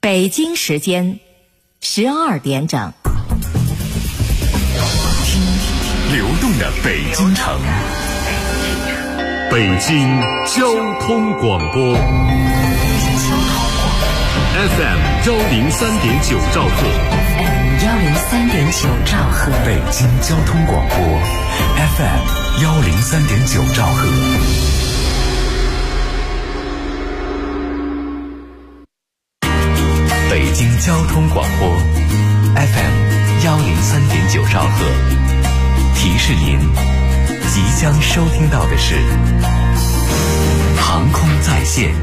北京时间12点整， 听流动的北京城，北京交通广播 FM 103.9兆赫 103.9兆赫， 北京交通广播 FM 103.9兆赫。北京交通广播 FM 103.9兆赫，提示您即将收听到的是航空在线。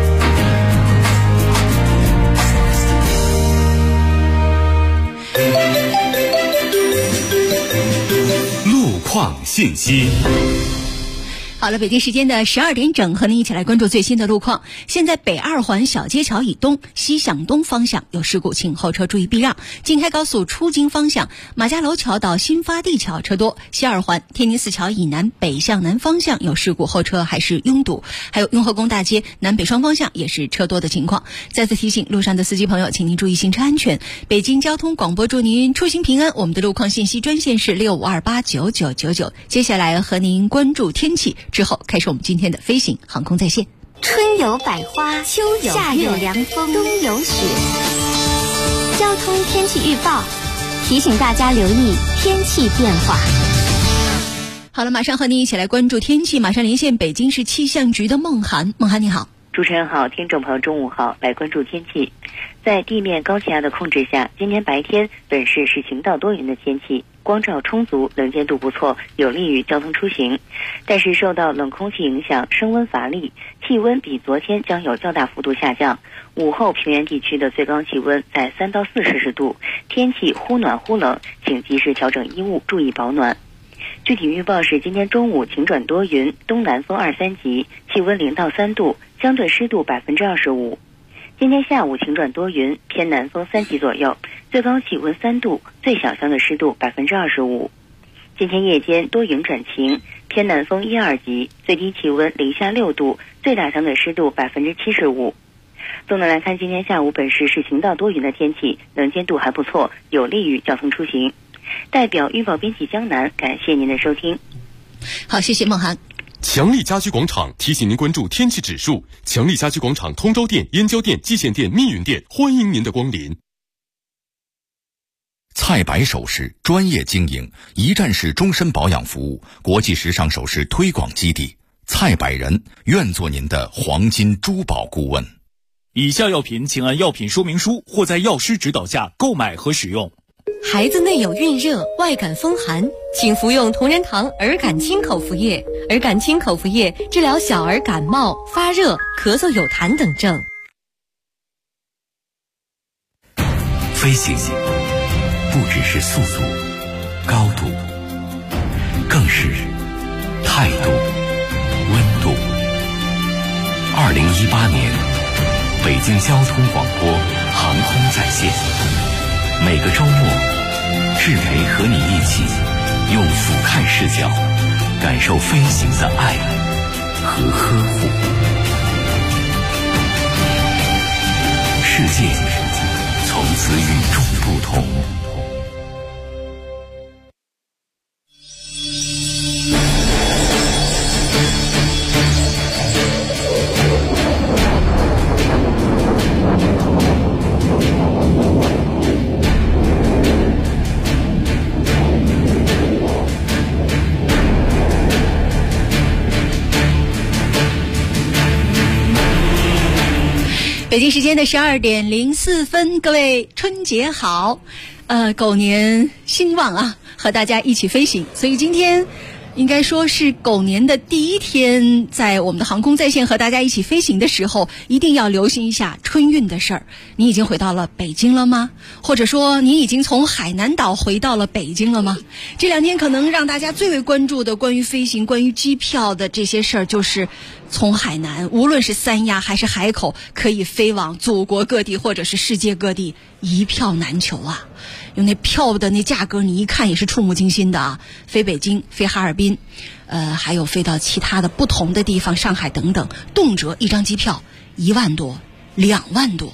路况信息。 好了，北京时间的12点整，和您一起来关注最新的路况。现在北二环小街桥以东西向东方向有事故，请后车注意避让。京开高速出京方向马家楼桥到新发地桥车多，西二环天宁寺桥以南北向南方向有事故，后车还是拥堵。还有雍和宫大街南北双方向也是车多的情况。再次提醒路上的司机朋友，请您注意行车安全。北京交通广播祝您出行平安。我们的路况信息专线是65289999。接下来和您关注天气。之后开始我们今天的飞行航空在线。 春有百花，秋有夏有凉风，冬有雪。交通天气预报提醒大家留意天气变化。 好了，马上和您一起来关注天气。马上连线北京市气象局的孟涵。孟涵你好。 主持人好，听众朋友中午好，来关注天气。在地面高气压的控制下，今天白天本市是晴到多云的天气，光照充足，能见度不错，有利于交通出行。但是受到冷空气影响，升温乏力，气温比昨天将有较大幅度下降。午后平原地区的最高气温在3到4摄氏度，天气忽暖忽冷，请及时调整衣物，注意保暖。具体预报是今天中午晴转多云，东南风2、3级，气温0到3度，相对湿度25%。今天下午晴转多云，偏南风3级左右，最高气温3度，最小相对湿度25%。今天夜间多云转晴，偏南风1、2级，最低气温零下6度，最大相对湿度75%。总的来看，今天下午本市是晴到多云的天气，能见度还不错，有利于交通出行。代表预报编辑江南，感谢您的收听。 好，谢谢孟涵。 强力家居广场提醒您关注天气指数。强力家居广场通州店、燕郊店、蓟县店、密云店，欢迎您的光临。 蔡白首饰专业经营，一站式终身保养服务，国际时尚首饰推广基地。蔡百人愿做您的黄金珠宝顾问。 以下药品请按药品说明书或在药师指导下购买和使用。 孩子内有孕热、外感风寒，请服用同仁堂儿感清口服液。儿感清口服液治疗小儿感冒、发热、咳嗽有痰等症。 飞行不只是速度、高度，更是态度、温度。2018年，北京交通广播航空在线，每个周末，志培和你一起用俯瞰视角感受飞行的爱和呵护。世界从此与众不同。 北京时间的12点04分，各位春节好，狗年兴旺啊，和大家一起飞行。所以今天应该说是狗年的第一天，在我们的航空在线和大家一起飞行的时候，一定要留心一下春运的事儿。你已经回到了北京了吗？或者说你已经从海南岛回到了北京了吗？这2天可能让大家最为关注的关于飞行、关于机票的这些事儿，就是从海南，无论是三亚还是海口，可以飞往祖国各地或者是世界各地，一票难求啊！有那票的那价格，你一看也是触目惊心的啊！飞北京、飞哈尔滨，还有飞到其他的不同的地方，上海等等，动辄一张机票1万多、2万多。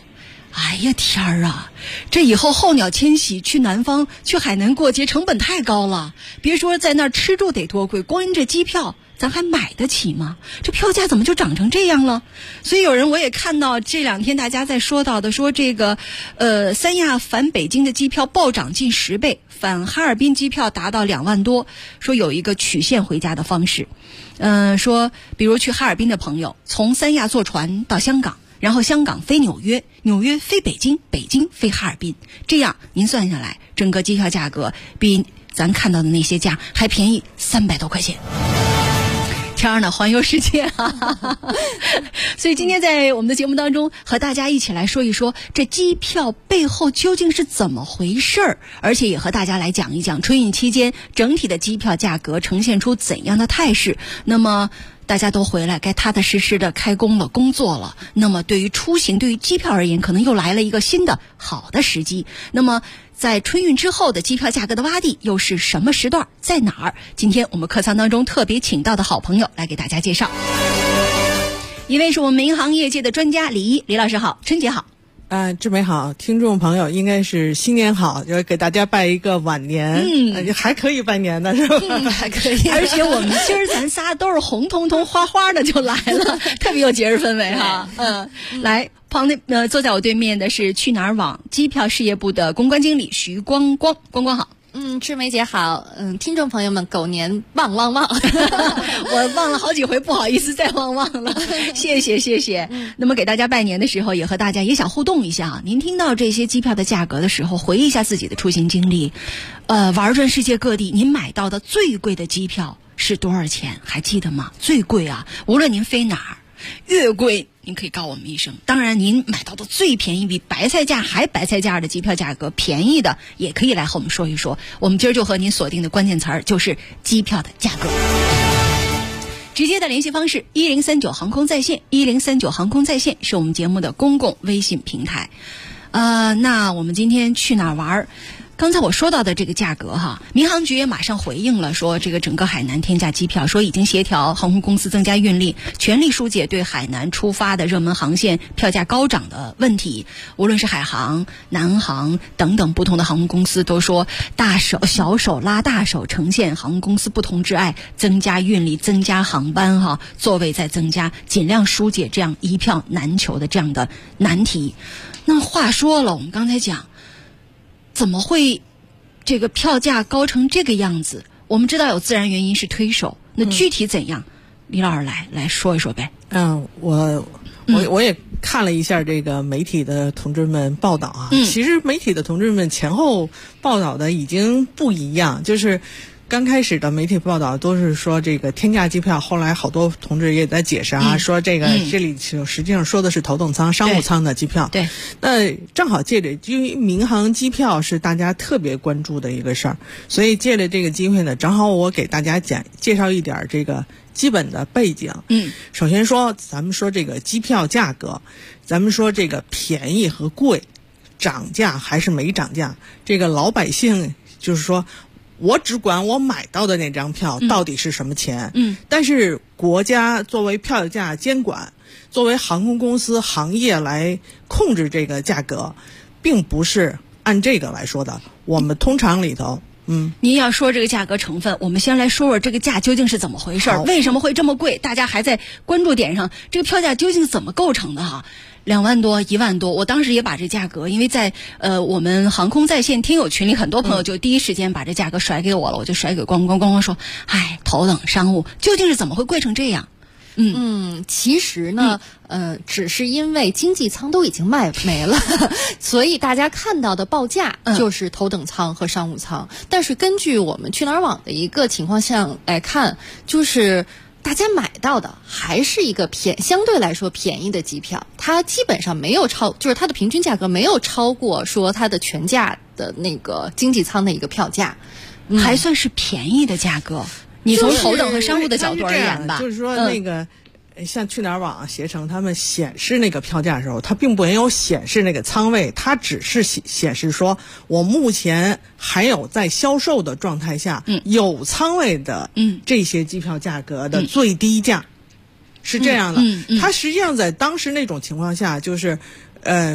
哎呀天儿啊，这以后候鸟迁徙去南方去海南过节成本太高了，别说在那儿吃住得多贵，光这机票咱还买得起吗？这票价怎么就涨成这样了？所以有人我也看到这2天大家在说到的，说这个三亚返北京的机票暴涨近10倍，返哈尔滨机票达到2万多，说有一个曲线回家的方式。说比如去哈尔滨的朋友从三亚坐船到香港，然后香港飞纽约，纽约飞北京，北京飞哈尔滨，这样您算下来整个机票价格比咱看到的那些价还便宜300多块钱。天儿呢，环游世界所以今天在我们的节目当中和大家一起来说一说这机票背后究竟是怎么回事儿，而且也和大家来讲一讲春运期间整体的机票价格呈现出怎样的态势。那么大家都回来该踏踏实实的开工了，工作了，那么对于出行，对于机票而言，可能又来了一个新的好的时机。那么在春运之后的机票价格的洼地又是什么时段，在哪儿？今天我们课堂当中特别请到的好朋友来给大家介绍。一位是我们民航业界的专家李一，李老师好，春节好。 志美好，听众朋友应该是新年好，就给大家拜一个晚年，还可以拜年的是吧？ 还可以。而且我们今儿咱仨都是红彤彤花花的就来了，特别有节日氛围哈。来，坐在我对面的是去哪儿网机票事业部的公关经理徐光光，光光好。 志梅姐好，听众朋友们，狗年旺旺旺！ 我忘了好几回，不好意思再旺了，谢谢。那么给大家拜年的时候，也和大家也想互动一下啊。您听到这些机票的价格的时候，回忆一下自己的出行经历，玩转世界各地，您买到的最贵的机票是多少钱？还记得吗？最贵啊，无论您飞哪儿，越贵您可以告我们一声。当然您买到的最便宜比白菜价还白菜价的机票价格便宜的也可以来和我们说一说。我们今儿就和您锁定的关键词儿就是机票的价格。直接的联系方式1039航空在线，1039航空在线是我们节目的公共微信平台。那我们今天去哪儿玩？刚才我说到的这个价格哈，民航局也马上回应了，说这个整个海南天价机票，说已经协调航空公司增加运力，全力疏解对海南出发的热门航线票价高涨的问题。无论是海航、南航等等不同的航空公司都说大手小手拉大手，呈现航空公司不同之爱，增加运力，增加航班哈，座位再增加，尽量疏解这样一票难求的这样的难题。那话说了，我们刚才讲怎么会这个票价高成这个样子？我们知道有自然原因是推手，那具体怎样？李老师来说一说呗。 我也看了一下这个媒体的同志们报道啊，其实媒体的同志们前后报道的已经不一样，就是刚开始的媒体报道都是说这个天价机票，后来好多同志也在解释啊，说这里实际上说的是头等舱、商务舱的机票。对，那正好借着，因为民航机票是大家特别关注的一个事儿，所以借着这个机会呢，正好我给大家介绍一点这个基本的背景。首先说咱们说这个机票价格，咱们说这个便宜和贵，涨价还是没涨价，这个老百姓就是说，我只管我买到的那张票到底是什么钱。但是国家作为票价监管，作为航空公司行业来控制这个价格，并不是按这个来说的。我们通常里头， 您要说这个价格成分，我们先来说说这个价究竟是怎么回事，为什么会这么贵？大家还在关注点上，这个票价究竟怎么构成的哈？2万多、1万多，我当时也把这价格，因为在我们航空在线听友群里，很多朋友就第一时间把这价格甩给我了，我就甩给光光说，头等商务究竟是怎么会贵成这样？ 其实呢，只是因为经济舱都已经卖没了，所以大家看到的报价就是头等舱和商务舱。但是根据我们去哪儿网的一个情况下来看，就是大家买到的还是一个相对来说便宜的机票，它基本上没有就是它的平均价格没有超过说它的全价的那个经济舱的一个票价， 还算是便宜的价格。你从头等和商务的角度而言吧， 就是说那个像去哪儿网、携程他们显示那个票价的时候，它并没有显示那个舱位，它只是显示说我目前还有在销售的状态下，有舱位的这些机票价格的最低价，是这样的。它实际上在当时那种情况下，就是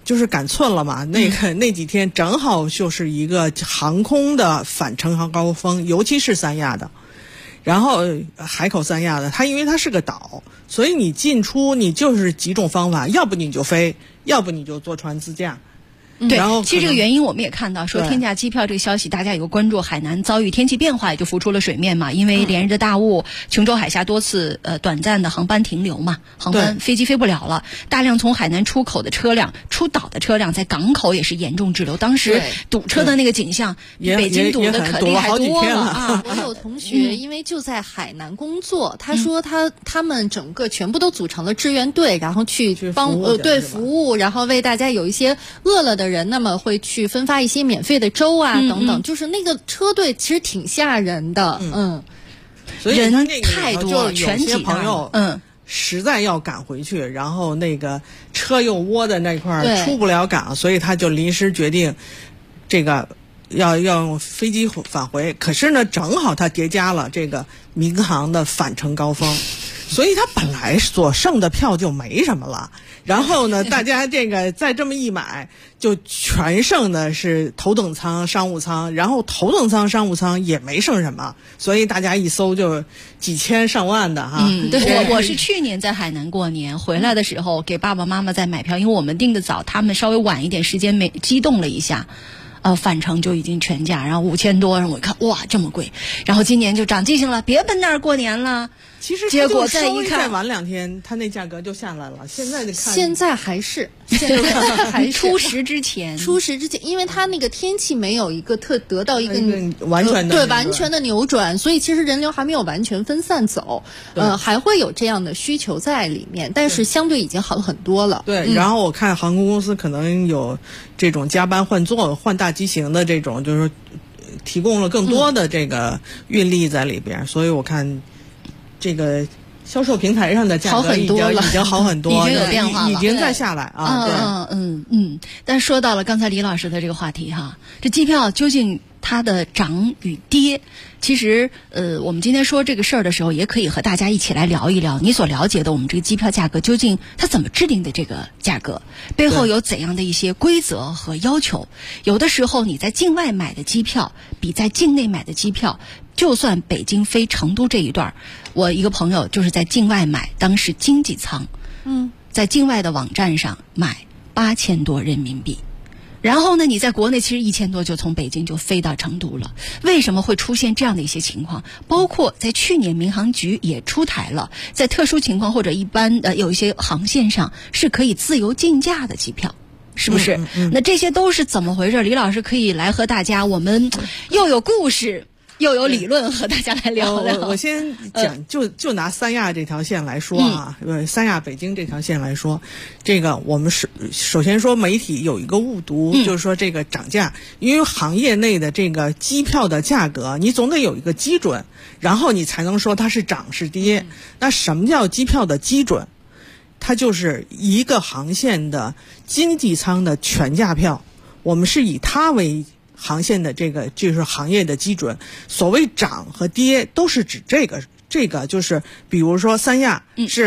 就是赶寸了嘛，那几天正好就是一个航空的返程高峰，尤其是三亚的。然后海口三亚的，它因为它是个岛，所以你进出你就是几种方法，要不你就飞，要不你就坐船自驾。 对，其实这个原因我们也看到，说天价机票这个消息，大家有个关注，海南遭遇天气变化也就浮出了水面嘛，因为连日的大雾，琼州海峡多次短暂的航班停留嘛，航班飞机飞不了了，大量从海南出口的车辆、出岛的车辆在港口也是严重滞留，当时堵车的那个景象比北京堵的可厉害多了啊！ 我有同学因为就在海南工作，他说他们整个全部都组成了志愿队，然后去帮服务，然后为大家有一些饿了的人，那么会去分发一些免费的粥啊等等，就是那个车队其实挺吓人的， 所以人太多了， 全体朋友实在要赶回去，然后那个车又窝在那块儿出不了港，所以他就临时决定这个要用飞机返回。可是呢，正好他叠加了这个民航的返程高峰，所以他本来所剩的票就没什么了。然后呢，大家这个再这么一买，就全剩的是头等舱、商务舱，然后头等舱、商务舱也没剩什么，所以大家一搜就几千上万的哈。 对，我是去年在海南过年回来的时候，给爸爸妈妈在买票，因为我们订的早，他们稍微晚一点时间激动了一下。返程就已经全价，然后5000多，然后我一看，哇，这么贵，然后今年就长记性了，别奔那儿过年了。 其实结果再一看， 再晚2天，它那价格就下来了。现在的看， 现在还是初十之前， 因为它那个天气没有一个得到一个完全的完全的扭转，所以其实人流还没有完全分散走，还会有这样的需求在里面，但是相对已经好很多了。 对，然后我看航空公司可能有这种加班换座、换大机型的这种，就是提供了更多的这个运力在里边，所以我看这个销售平台上的价格已经好很多， 已经有变化了， 已经在下来啊。 但说到了刚才李老师的这个话题哈，这机票究竟它的涨与跌，其实我们今天说这个事儿的时候，也可以和大家一起来聊一聊你所了解的我们这个机票价格究竟它怎么制定的，这个价格背后有怎样的一些规则和要求。有的时候你在境外买的机票比在境内买的机票，就算北京飞成都这一段，我一个朋友就是在境外买，当时经济舱，在境外的网站上买8000多人民币。然后呢，你在国内其实1000多就从北京就飞到成都了。为什么会出现这样的一些情况？包括在去年民航局也出台了，在特殊情况或者一般有一些航线上是可以自由竞价的机票。是不是？那这些都是怎么回事？李老师可以来和大家，我们又有故事又有理论和大家来聊聊。 我先讲，就拿三亚这条线来说啊，三亚北京这条线来说，这个我们首先说媒体有一个误读，就是说这个涨价，因为行业内的这个机票的价格，你总得有一个基准，然后你才能说它是涨是跌。那什么叫机票的基准？它就是一个航线的经济舱的全价票，我们是以它为航线的这个就是行业的基准。所谓涨和跌都是指这个就是比如说三亚是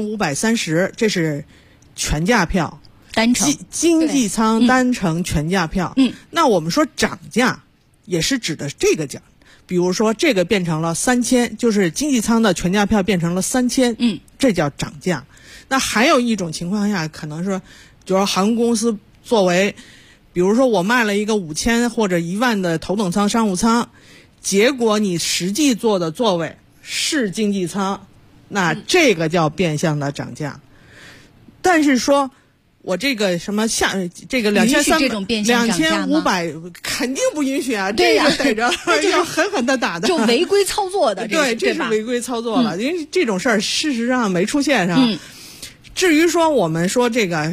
2530，这是全价票， 单程经济舱单程全价票。那我们说涨价也是指的这个价，比如说这个变成了3000，就是经济舱的全价票变成了3000，这叫涨价。那还有一种情况下，可能是就是航空公司作为比如说我卖了一个5000或者1万的头等舱商务舱，结果你实际坐的座位是经济舱，那这个叫变相的涨价。但是说我这个什么这个2300、2500肯定不允许啊！ 对呀， 这个逮着要狠狠的打的， 就违规操作的。 对，这是违规操作了，因为这种事儿事实上没出现上。至于说我们说这个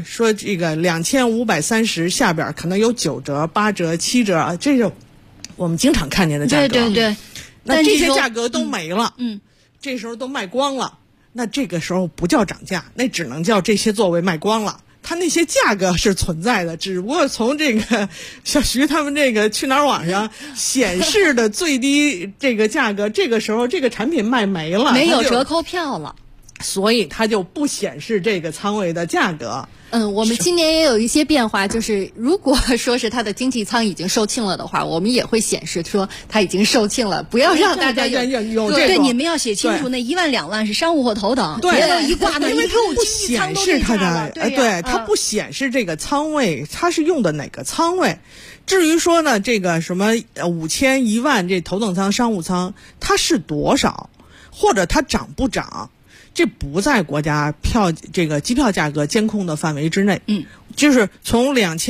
2530下边可能有9折、8折、7折，这是我们经常看见的价格。 对。 那这些价格都没了，这时候都卖光了，那这个时候不叫涨价，那只能叫这些座位卖光了。它那些价格是存在的，只不过从这个小徐他们这个去哪儿网上显示的最低这个价格，这个时候这个产品卖没了， 没有折扣票了。 所以它就不显示这个仓位的价格。 我们今年也有一些变化，就是如果说是它的经济舱已经售罄了的话，我们也会显示说它已经售罄了，不要让大家有这个。 对，你们要写清楚，那1万2万是商务或头等，别都一挂那， 因为它不显示它的，对，它不显示这个仓位，它是用的哪个仓位。至于说呢，这个什么5000、1万这头等舱、商务舱，它是多少，或者它涨不涨？这不在国家这个机票价格监控的范围之内。就是从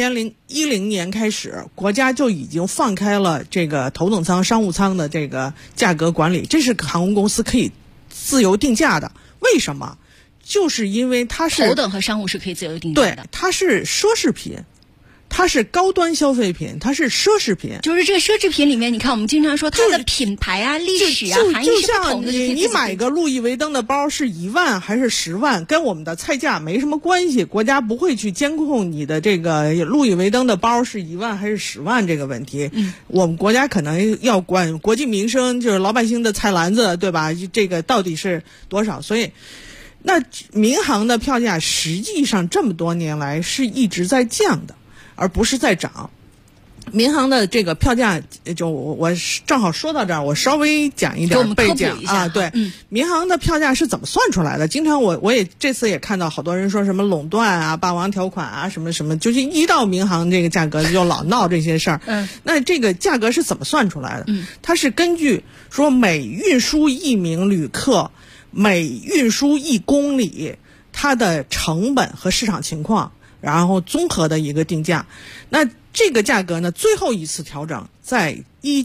2010年开始，国家就已经放开了这个头等舱、商务舱的这个价格管理，这是航空公司可以自由定价的。为什么？就是因为它是头等和商务是可以自由定价的。 对，它是奢侈品。它是高端消费品，它是奢侈品。 就是这个奢侈品里面，你看我们经常说它的品牌啊、历史啊、含义是不同的。 你买个路易威登的包是1万还是10万，跟我们的菜价没什么关系，国家不会去监控你的这个路易威登的包是1万还是10万这个问题。我们国家可能要管国计民生，就是老百姓的菜篮子，对吧？这个到底是多少？所以那民航的票价实际上这么多年来是一直在降的，而不是在涨。民航的这个票价，就我正好说到这儿，我稍微讲一点背景啊。对，民航的票价是怎么算出来的？经常我也这次也看到好多人说什么垄断啊、霸王条款啊，什么什么，就是一到民航这个价格就老闹这些事儿。那这个价格是怎么算出来的？它是根据说每运输1名旅客，每运输1公里，它的成本和市场情况，然后综合的一个定价。那这个价格呢，最后一次调整在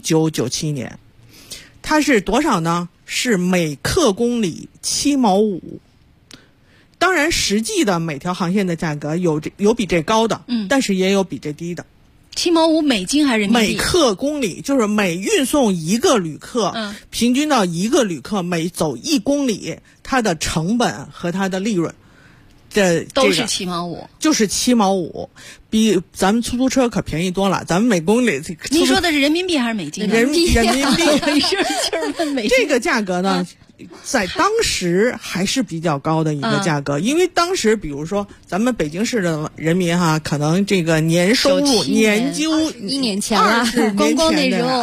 1997年，它是多少呢？是每克公里7毛5。当然实际的每条航线的价格有比这高的，但是也有比这低的。 7毛5美金还是人民币？ 每克公里，就是每运送一个旅客，平均到一个旅客每走1公里，它的成本和它的利润， 都是7毛5， 就是7毛5，比咱们出租车可便宜多了。咱们每公里， 您说的是人民币还是美金？ 人民币。 就是问美金。 这个价格呢，在当时还是比较高的一个价格，因为当时比如说咱们北京市的人民哈，可能这个年收入年均 1年前了，光光那时候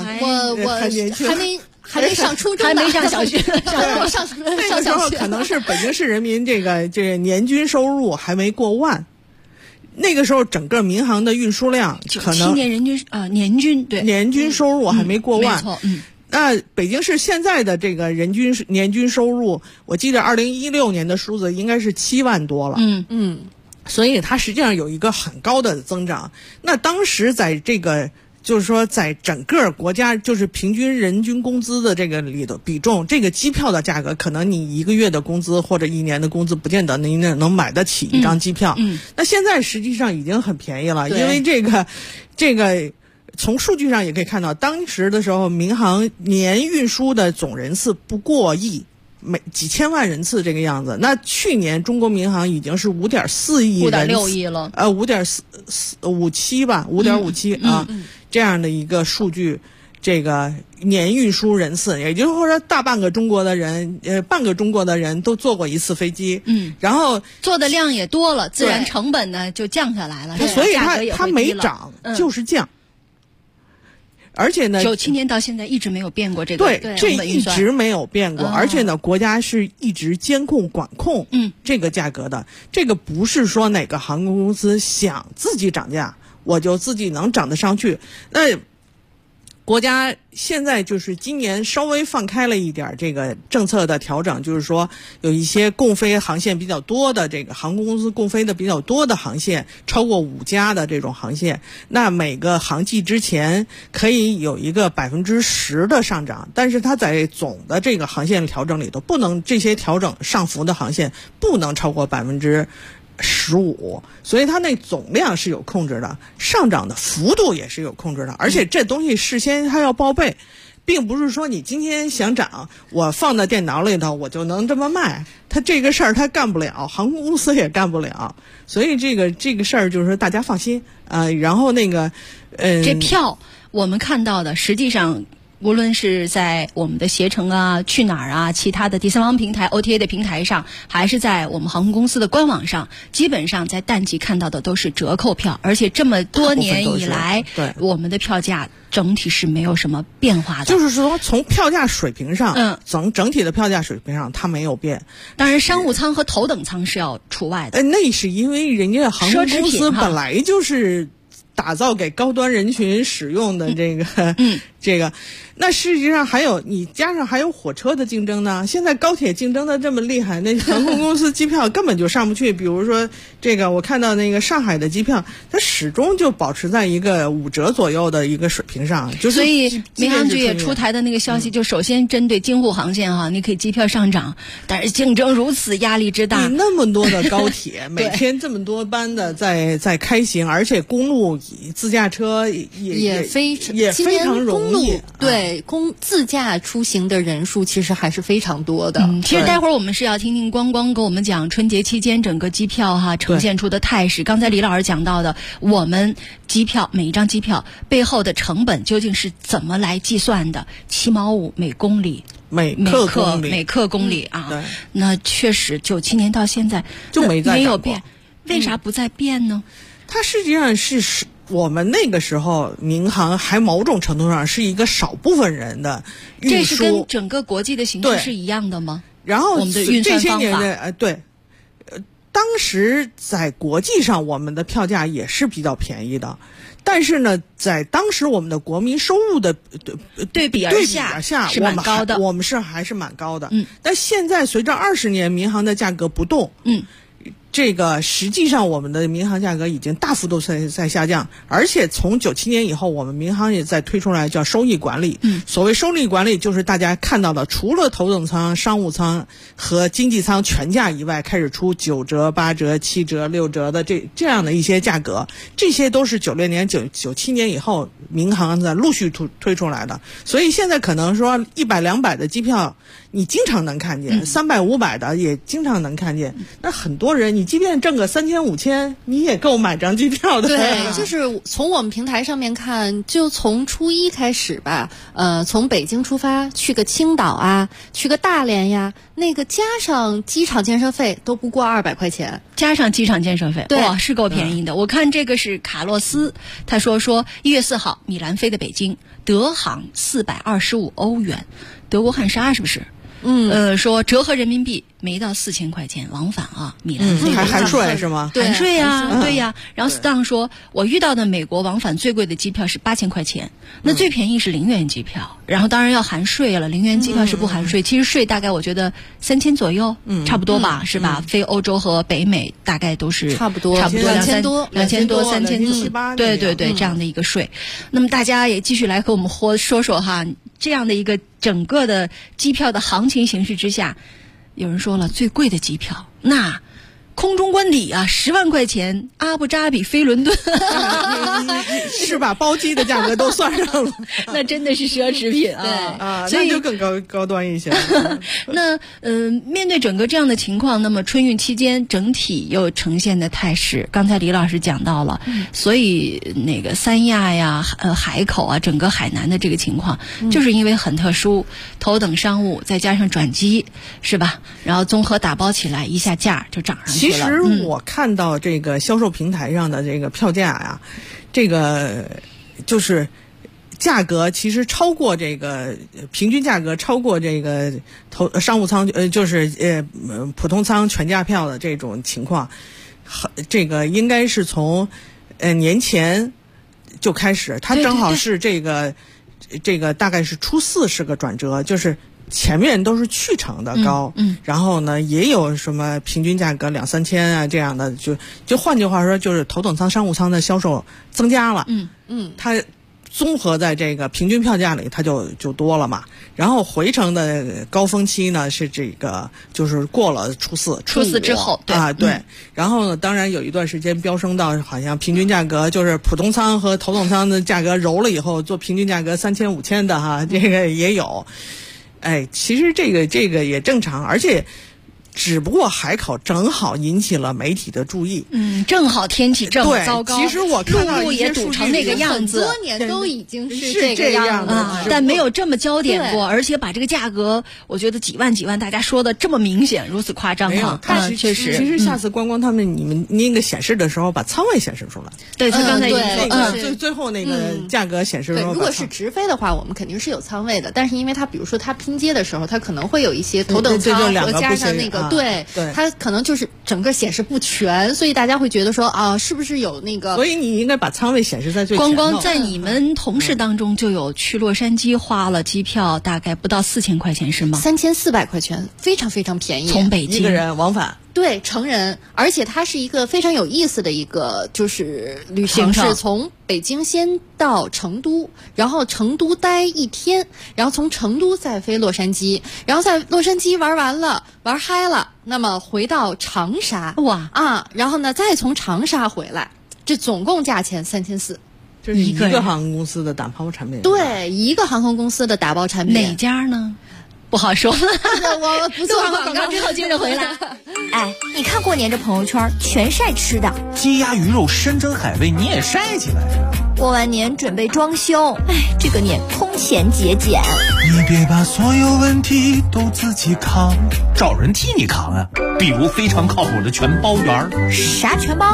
我还没上初中， 还没上小学， 那个时候可能是北京市人民这个年均收入还没过万。那个时候整个民航的运输量可能 97年人均年均收入还没过万。 没错， 那北京市现在的这个年均收入，我记得2016年的数字应该是7万多了。所以它实际上有一个很高的增长。那当时在这个就是说，在整个国家就是平均人均工资的这个里的比重，这个机票的价格，可能你1个月的工资或者1年的工资，不见得您能买得起一张机票。那现在实际上已经很便宜了，因为这个从数据上也可以看到，当时的时候，民航年运输的总人次不过亿。几千万人次这个样子。那去年中国民航已经是5.4亿人次 ，5.6亿了 ，5.57吧，5.57啊，这样的一个数据，这个年运输人次，也就是说大半个中国的人，半个中国的人都坐过一次飞机，然后坐的量也多了，自然成本呢就降下来了， 所以它没涨，就是降。而且呢 ，97年到现在一直没有变过这个对，这一直没有变过。而且呢，国家是一直监控管控这个价格的。这个不是说哪个航空公司想自己涨价，我就自己能涨得上去。那国家现在就是今年稍微放开了一点这个政策的调整，就是说有一些共飞航线比较多的这个航空公司共飞的比较多的航线，超过5家的这种航线，那每个航季之前可以有一个10%的上涨，但是它在总的这个航线调整里头，不能这些调整上浮的航线不能超过15%，所以它那总量是有控制的，上涨的幅度也是有控制的，而且这东西事先它要报备，并不是说你今天想涨，我放在电脑里头我就能这么卖，它这个事儿它干不了，航空公司也干不了，所以这个事儿就是说大家放心然后那个这票我们看到的实际上无论是在我们的携程啊、去哪儿啊、其他的第三方平台 OTA 的平台上，还是在我们航空公司的官网上，基本上在淡季看到的都是折扣票，而且这么多年以来， 对我们的票价整体是没有什么变化的。 就是说，从票价水平上，整体的票价水平上它没有变。 当然，商务舱和头等舱是要除外的。 那是因为人家航空公司本来就是打造给高端人群使用的这个，这个，那实际上还有你加上还有火车的竞争呢。现在高铁竞争的这么厉害，那航空公司机票根本就上不去。比如说这个，我看到那个上海的机票，它始终就保持在一个5折左右的一个水平上。就是所以民航局也出台的那个消息，就首先针对京沪航线哈，你可以机票上涨，但是竞争如此压力之大， 你那么多的高铁，每天这么多班的在开行，而且公路自驾车也非常容易。 对，自驾出行的人数其实还是非常多的。 其实待会儿我们是要听听光光跟我们讲春节期间整个机票哈呈现出的态势。刚才李老师讲到的，我们机票每一张机票背后的成本究竟是怎么来计算的？7毛5每公里。 每克公里啊， 对， 那确实97年到现在就没有变，为啥不再变呢？ 它实际上是我们那个时候民航还某种程度上是一个少部分人的运输， 这是跟整个国际的形势是一样的吗？ 然后我们的运算方法这些年的对，当时在国际上我们的票价也是比较便宜的。但是呢，在当时我们的国民收入的对比而下是蛮高的， 我们还是蛮高的。但现在随着20年民航的价格不动，这个实际上我们的民航价格已经大幅度在下降，而且从97年以后，我们民航也在推出来叫收益管理。所谓收益管理，就是大家看到的，除了头等舱、商务舱和经济舱全价以外，开始出9折、8折、7折、6折的这样的一些价格，这些都是96年、97年以后民航在陆续推出来的。所以现在可能说100、200的机票你经常能看见，300、500的也经常能看见。那很多人，你即便挣个3000、5000，你也够买张机票的。 对，就是从我们平台上面看，就从初一开始吧，从北京出发去个青岛啊，去个大连呀，那个加上机场建设费都不过200块钱， 加上机场建设费，哇，是够便宜的。我看这个是卡洛斯，他说1月4号米兰飞的北京，德航425欧元，德国汉莎是不是？说折合人民币没到4000块钱往返啊，米兰飞还含税是吗？ 含税呀，对呀。然后 Stan 说，我遇到的美国往返最贵的机票是8000块钱，那最便宜是0元机票，然后当然要含税了，0元机票是不含税。其实税大概我觉得3000左右，差不多吧，是吧？飞欧洲和北美大概都是差不多 2000多、3000多、 3000， 对，这样的一个税。那么大家也继续来和我们说说哈，这样的一个整个的机票的行情形势之下，有人说了最贵的机票，那空中观礼啊，10万块钱，阿布扎比飞伦敦， 是把包机的价格都算上了， 那真的是奢侈品啊！ 所以那就更高端一些。 那面对整个这样的情况，那么春运期间整体又呈现的态势，刚才李老师讲到了，所以那个三亚呀、海口啊，整个海南的这个情况，就是因为很特殊，头等商务再加上转机，是吧？然后综合打包起来，一下价就涨上去了。 其实我看到这个销售平台上的这个票价呀，这个就是价格其实超过这个平均价格，超过这个商务舱就是普通舱全价票的这种情况，这个应该是从年前就开始，它正好是这个大概是初4是个转折，就是前面都是去程的高，然后呢也有什么平均价格2、3千啊这样的，就换句话说，就是头等舱、商务舱的销售增加了，它综合在这个平均票价里，它就多了嘛。然后回程的高峰期呢是这个就是过了初4 之后， 对。然后呢，当然有一段时间飙升到好像平均价格就是普通舱和头等舱的价格揉了以后，做平均价格3000、5000的哈，这个也有。其实这个也正常，而且只不过海考正好引起了媒体的注意。 正好天气这么糟糕， 其实我看到路也堵成那个样子， 很多年都已经是这样子啊，但没有这么焦点过，而且把这个价格，我觉得几万大家说的这么明显，如此夸张哈。确实， 其实下次观光他们你们那个显示的时候，把舱位显示出来。 对，他刚才最后那个价格显示的时候， 如果是直飞的话，我们肯定是有舱位的，但是因为它比如说它拼接的时候，它可能会有一些头等舱和加上那个对，它可能就是整个显示不全，所以大家会觉得说啊，是不是有那个？ 所以你应该把舱位显示在最前头。 光光在你们同事当中就有去洛杉矶花了机票大概不到4000块钱是吗 ？3400块钱，非常非常便宜。 从北京一个人往返。 对，成人，而且它是一个非常有意思的一个就是旅程，是从北京先到成都，然后成都待1天，然后从成都再飞洛杉矶，然后在洛杉矶玩完了，玩嗨了，那么回到长沙，然后呢再从长沙回来，这总共价钱3400。 这是一个航空公司的打包产品。 对，一个航空公司的打包产品。 哪家呢？不好说了， 我不做广告之后接着回来。 哎，你看过年这朋友圈全晒吃的， 鸡鸭鱼肉山珍海味你也晒起来了。 过完年准备装修，哎，这个年空前节俭。 你别把所有问题都自己扛，找人替你扛啊。比如非常靠谱的全包园。 啥全包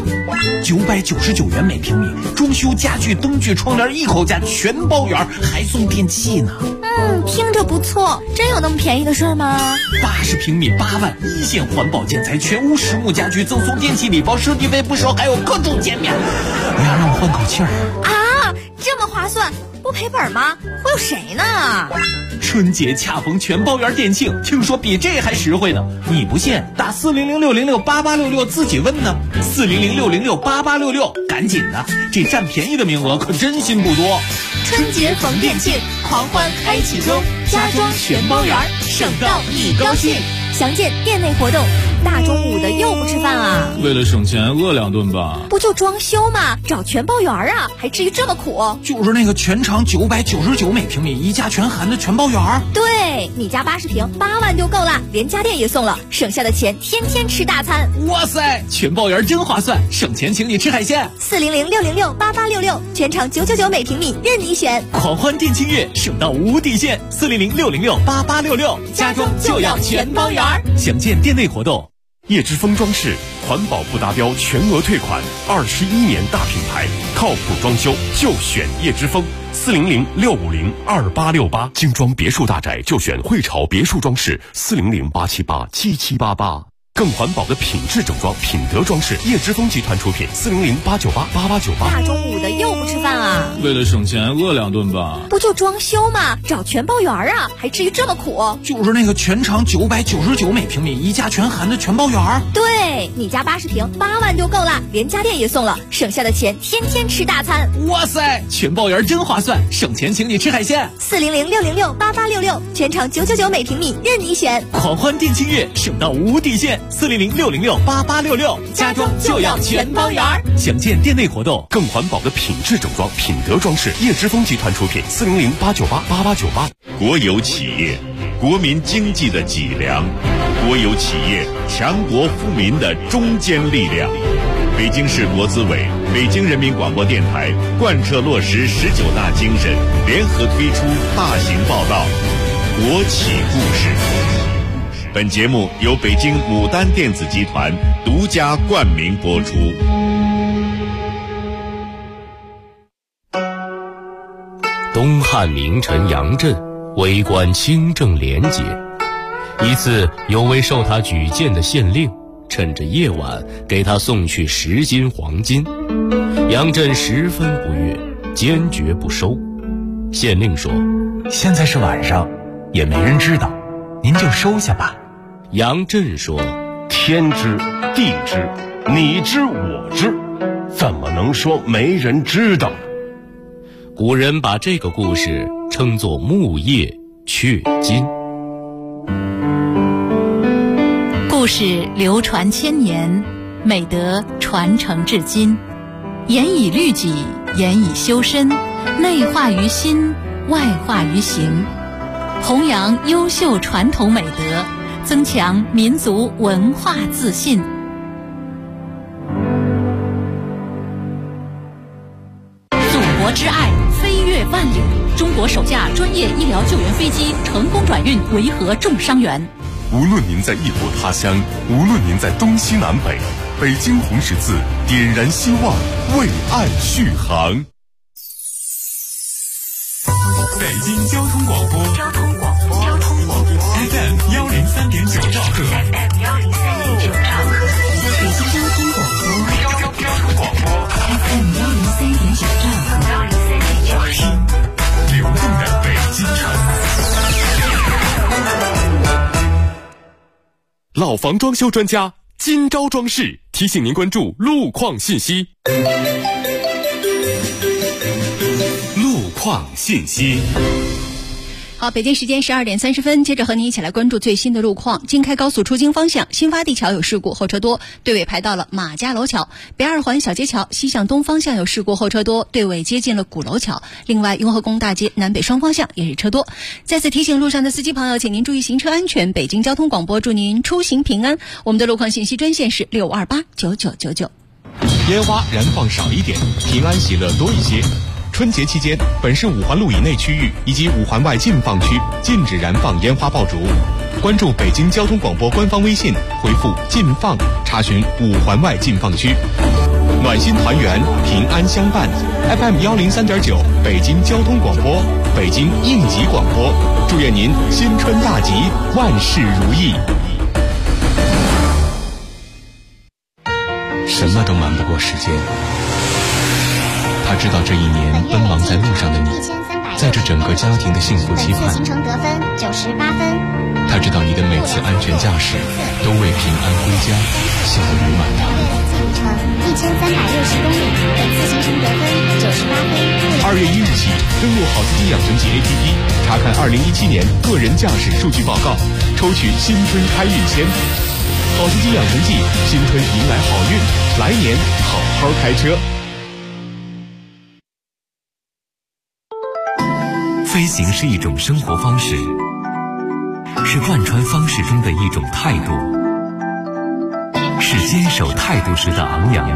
？999元每平米，装修家具、灯具、窗帘一口价，全包圆，还送电器呢。 听着不错，真有那么便宜的事儿吗 ？80平米8万，一线环保建材，全屋实木家具，赠送电器礼包，设计费不收，还有各种减免。哎呀，让我换口气儿啊！这么划算，不赔本吗？忽悠谁呢？ 春节恰逢全包圆店庆，听说比这还实惠呢。你不信？打400-606-8866自己问呢。400-606-8866，赶紧的，这占便宜的名额可真心不多。 春节逢店庆，狂欢开启中，家装全包圆，省到你高兴。详见店内活动。大中午的又不吃饭啊？ 为了省钱饿2顿吧。 不就装修吗？找全包圆啊，还至于这么苦？ 就是那个全长999每平米，一价全含的全包圆。 对，你家80平8万就够了，连家电也送了，省下的钱天天吃大餐。 哇塞，全包圆真划算，省钱请你吃海鲜。 400-606-8866，全长999每平米，任你选。 狂欢店庆月，省到无底线。400-606-8866，家装就要全包圆。 详见店内活动。叶之峰装饰环保不达标全额退款，21年大品牌，靠谱装修就选叶之峰。400-650-2868，精装别墅大宅就选汇潮别墅装饰。400-878-7788。更环保的品质整装，品德装饰，叶之峰集团出品。400-898-8898。 大中午的又不吃饭啊？ 为了省钱饿2顿吧。 不就装修吗？找全包圆啊，还至于这么苦？ 就是那个全长999每平米，一价全含的全包圆。 对，你家80平8万就够了，连家电也送了，省下的钱天天吃大餐。 哇塞，全包圆真划算，省钱请你吃海鲜。 400-606-8866，全长999每平米，任你选。 狂欢店庆月，省到无底线。400-606-8866，家装就要全包圆。 详见店内活动。更环保的品质整装，品德装饰，叶之峰集团出品。400-898-8898。国有企业，国民经济的脊梁；国有企业，强国富民的中坚力量。北京市国资委、北京人民广播电台贯彻落实19大精神，联合推出大型报道《国企故事》。本节目由北京牡丹电子集团独家冠名播出。 东汉名臣杨震为官清正廉洁，一次有位受他举荐的县令趁着夜晚给他送去10斤黄金，杨震十分不悦，坚决不收。县令说： 现在是晚上，也没人知道，您就收下吧。 杨震说： 天知地知，你知我知，怎么能说没人知道呢？ 古人把这个故事称作木叶雀金。 故事流传千年，美德传承至今，严以律己，严以修身，内化于心，外化于行，弘扬优秀传统美德， 增强民族文化自信。祖国之爱飞越万里，中国首架专业医疗救援飞机成功转运维和重伤员。 无论您在异国他乡，无论您在东西南北，北京红十字点燃希望，为爱续航。 北京交通广播FM 103.9兆赫，北京交通广播 FM 103.9兆赫，流动的北京城。 老房装修专家金招装饰提醒您关注路况信息。 路况信息。 好，北京时间12点30分，接着和您一起来关注最新的路况。京开高速出京方向，新发地桥有事故，后车多，队尾排到了马家楼桥；北二环小街桥西向东方向有事故，后车多，队尾接近了鼓楼桥。另外，雍和宫大街南北双方向也是车多。再次提醒路上的司机朋友，请您注意行车安全。北京交通广播祝您出行平安。我们的路况信息专线是65289999。 烟花燃放少一点，平安喜乐多一些。春节期间，本市5环路以内区域以及5环外禁放区禁止燃放烟花爆竹。关注北京交通广播官方微信，回复“禁放”查询5环外禁放区。暖心团圆，平安相伴。FM 103.9，北京交通广播，北京应急广播，祝愿您新春大吉，万事如意。 什么都瞒不过时间。他知道这一年奔忙在路上的你，在这整个家庭的幸福期盼。 行程得分98分。 他知道你的每次安全驾驶都为平安归家笑语满堂。 行程1360公里，本次行程得分98分。 2月1日起，登录好司机养成记 APP， 查看2017年个人驾驶数据报告，抽取新春开运签。好司机养成记，新春迎来好运，来年好好开车。 飞行是一种生活方式，是贯穿方式中的一种态度，是坚守态度时的昂扬，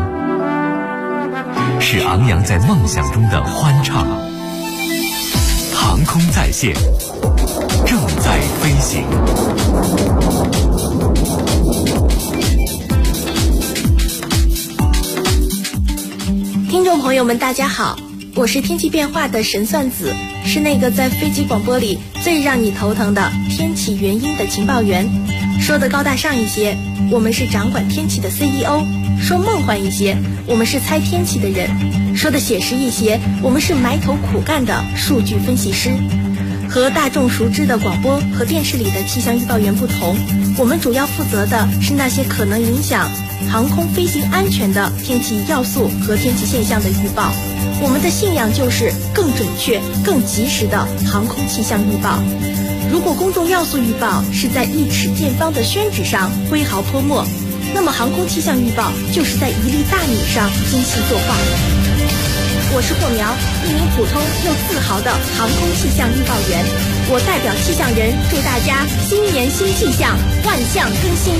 是昂扬在梦想中的欢畅。航空在线，正在飞行。 听众朋友们，大家好，我是天气变化的神算子，是那个在飞机广播里最让你头疼的天气原因的情报员。说的高大上一些，我们是掌管天气的 CEO； 说梦幻一些，我们是猜天气的人；说的写实一些，我们是埋头苦干的数据分析师。和大众熟知的广播和电视里的气象预报员不同，我们主要负责的是那些可能影响航空飞行安全的天气要素和天气现象的预报。我们的信仰就是更准确、更及时的航空气象预报。如果公众要素预报是在1尺见方的宣纸上挥毫泼墨，那么航空气象预报就是在1粒大米上精细作画。我是霍苗，一名普通又自豪的航空气象预报员。我代表气象人祝大家新年新气象，万象更新。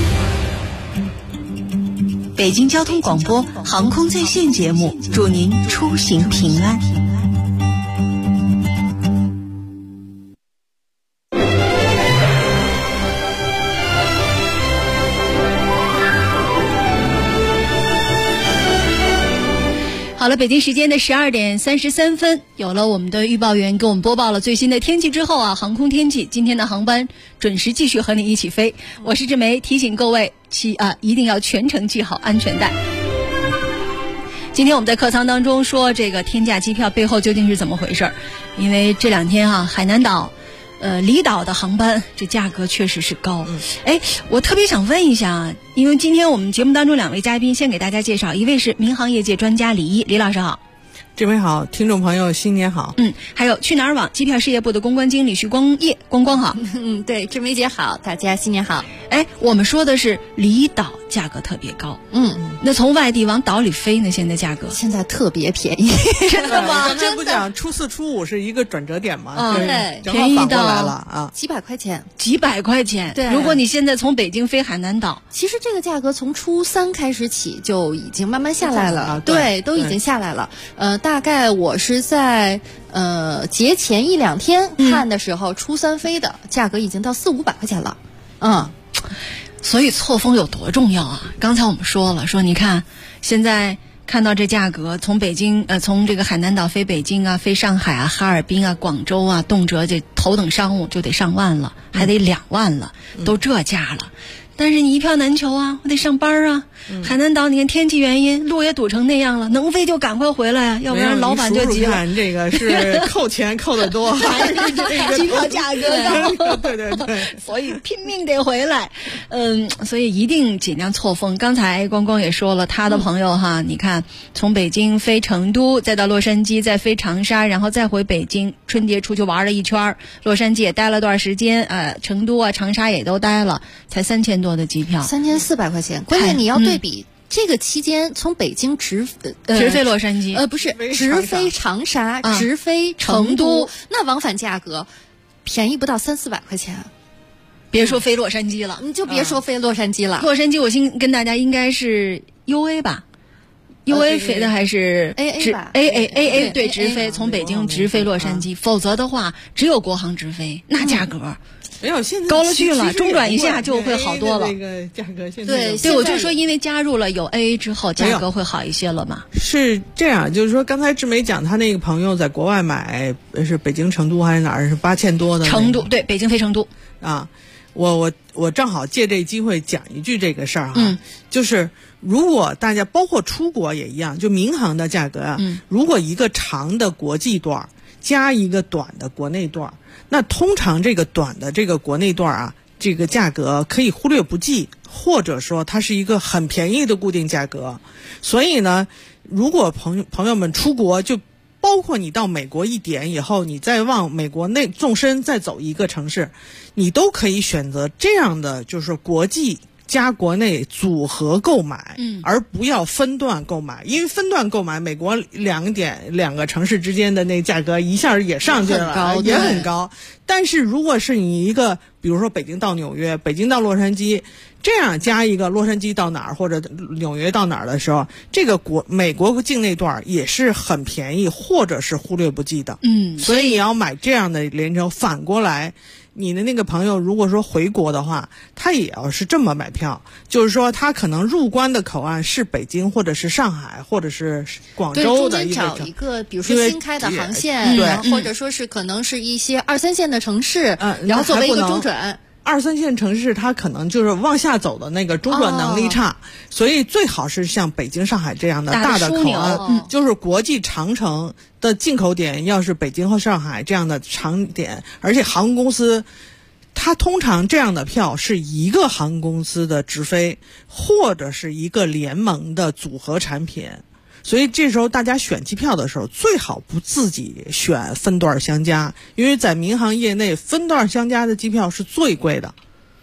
北京交通广播航空在线节目，祝您出行平安。好了，北京时间的12点33分，有了我们的预报员给我们播报了最新的天气之后啊，航空天气今天的航班准时继续和你一起飞。我是志梅，提醒各位一定要全程系好安全带。今天我们在客舱当中说这个天价机票背后究竟是怎么回事？因为这2天啊，海南岛离岛的航班这价格确实是高。我特别想问一下，因为今天我们节目当中2位嘉宾，先给大家介绍，一位是民航业界专家李一，李老师好。 这位好，听众朋友新年好。 还有去哪儿网机票事业部的公关经理徐光业，光好。 对，志梅姐好，大家新年好。 我们说的是离岛价格特别高。那从外地往岛里飞呢，现在特别便宜。 真的吗？ 刚才不讲初4、初5是一个转折点吗？ 对， 便宜到来了啊， 几百块钱。 对，如果你现在从北京飞海南岛， 其实这个价格从初3开始起就已经慢慢下来了。对，都已经下来了。大概我是在节前1、2天看的时候，初3飞的价格已经到400-500块钱了。 所以错峰有多重要啊！刚才我们说了，你看现在看到这价格，从北京从这个海南岛飞北京啊，飞上海啊、哈尔滨啊、广州啊，动辄这头等商务就得上万了，还得2万了，都这价了。但是你一票难求啊，我得上班啊。海南岛你看天气原因，路也堵成那样了，能飞就赶快回来啊，要不然老板就急了。 看这个是扣钱扣得多，还是这个机票价格高？ 对， 所以拼命得回来。所以一定尽量错峰。刚才光也说了，他的朋友哈，你看从北京飞成都，再到洛杉矶，再飞长沙，然后再回北京，春节出去玩了一圈，洛杉矶也待了段时间，成都啊、长沙也都待了，才3000多的机票 ，3400块钱。关键你要对比这个期间，从北京直飞洛杉矶， 不是直飞长沙，直飞成都，那往返价格便宜不到300-400块钱。 别说飞洛杉矶了， 你就别说飞洛杉矶了。 洛杉矶我先跟大家应该是 UA 吧。UA 飞的还是 AA 对，直飞从北京直飞洛杉矶，否则的话只有国航直飞，那价格没有现在高了去了，中转一下就会好多了。 那个价格现在对，我就说因为加入了有 AA 之后，价格会好一些了嘛。 是这样，就是说刚才志梅讲，他那个朋友在国外买是北京成都还是哪儿，是8000多的。 成都对，北京飞成都啊。我正好借这机会讲一句这个事儿哈，就是如果大家包括出国也一样，就民航的价格啊，如果一个长的国际段加一个短的国内段，那通常这个短的这个国内段啊，这个价格可以忽略不计，或者说它是一个很便宜的固定价格。所以呢，如果朋友们出国，就包括你到美国一点以后，你再往美国内纵深再走一个城市，你都可以选择这样的，就是国际加国内组合购买，而不要分段购买。因为分段购买，美国两个城市之间的那价格一下也上去了，也很高。但是如果是你一个，比如说北京到纽约、北京到洛杉矶，这样加一个洛杉矶到哪儿或者纽约到哪儿的时候，这个美国境内段也是很便宜，或者是忽略不计的。所以你要买这样的联程。反过来，你的那个朋友如果说回国的话，他也要是这么买票，就是说他可能入关的口岸是北京或者是上海或者是广州的一个， 找一个比如说新开的航线，或者说是可能是一些2、3线的城市，然后作为一个中转。 2、3线城市它可能就是往下走的那个中转能力差，所以最好是像北京、上海这样的大的口岸，就是国际长城的进口点，要是北京和上海这样的长点，而且航空公司它通常这样的票是一个航空公司的直飞，或者是一个联盟的组合产品。所以这时候大家选机票的时候，最好不自己选分段相加，因为在民航业内分段相加的机票是最贵的。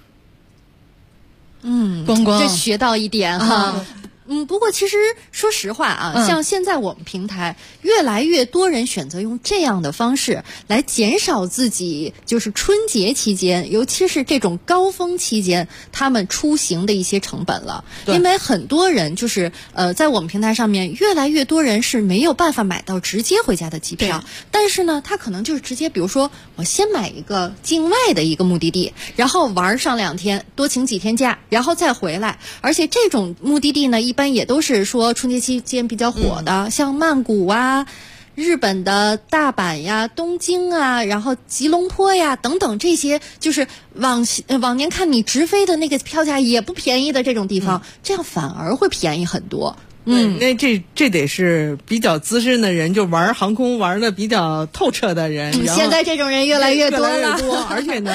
光这学到一点哈。不过其实说实话啊，像现在我们平台越来越多人选择用这样的方式来减少自己就是春节期间，尤其是这种高峰期间他们出行的一些成本了。因为很多人就是在我们平台上面越来越多人是没有办法买到直接回家的机票，但是呢他可能就是直接比如说我先买一个境外的一个目的地，然后玩上2天，多请几天假，然后再回来。而且这种目的地呢一般也都是说春节期间比较火的，像曼谷啊、日本的大阪呀、东京啊，然后吉隆坡呀等等，这些就是往年看你直飞的那个票价也不便宜的这种地方，这样反而会便宜很多。 那这得是比较资深的人，就玩航空玩的比较透彻的人。 现在这种人越来越多了， 而且呢